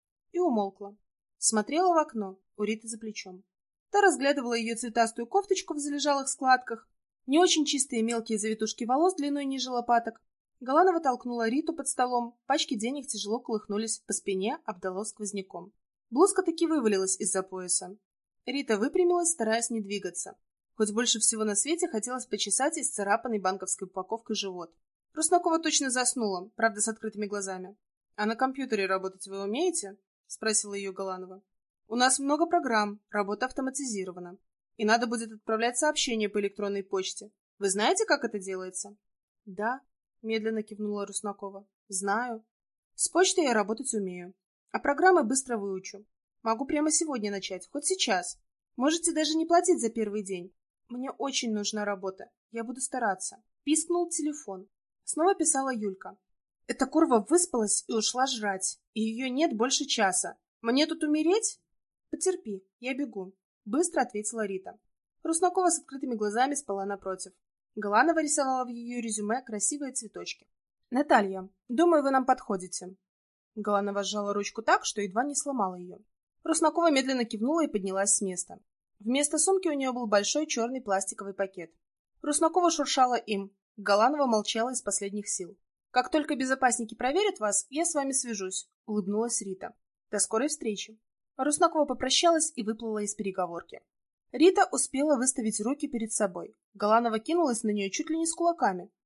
И умолкла. Смотрела в окно, у Риты за плечом. Та разглядывала ее цветастую кофточку в залежалых складках, не очень чистые мелкие завитушки волос длиной ниже лопаток. Галанова толкнула Риту под столом, пачки денег тяжело колыхнулись, по спине обдало сквозняком. Блузка таки вывалилась из-за пояса. Рита выпрямилась, стараясь не двигаться. хоть больше всего на свете хотелось почесать исцарапанный банковской упаковкой живот. Руснакова точно заснула, правда, с открытыми глазами. «А на компьютере работать вы умеете?» — спросила ее Голанова. «У нас много программ, работа автоматизирована. И надо будет отправлять сообщения по электронной почте. Вы знаете, как это делается?» «Да», — медленно кивнула Руснакова. «Знаю. С почтой я работать умею. А программы быстро выучу. Могу прямо сегодня начать, хоть сейчас. Можете даже не платить за первый день. Мне очень нужна работа. Я буду стараться». Пискнул телефон. Снова писала Юлька. «Эта курва выспалась и ушла жрать. И ее нет больше часа. Мне тут умереть?» «Потерпи, я бегу», — быстро ответила Рита. Руснакова с открытыми глазами спала напротив. Голанова рисовала в ее резюме красивые цветочки. «Наталья, думаю, вы нам подходите». Голанова сжала ручку так, что едва не сломала ее. Руснакова медленно кивнула и поднялась с места. Вместо сумки у нее был большой черный пластиковый пакет. Руснакова шуршала им. Голанова молчала из последних сил. «Как только безопасники проверят вас, я с вами свяжусь», — улыбнулась Рита. «До скорой встречи». Руснакова попрощалась и выплыла из переговорки. Рита успела выставить руки перед собой. Голанова кинулась на нее чуть ли не с кулаками.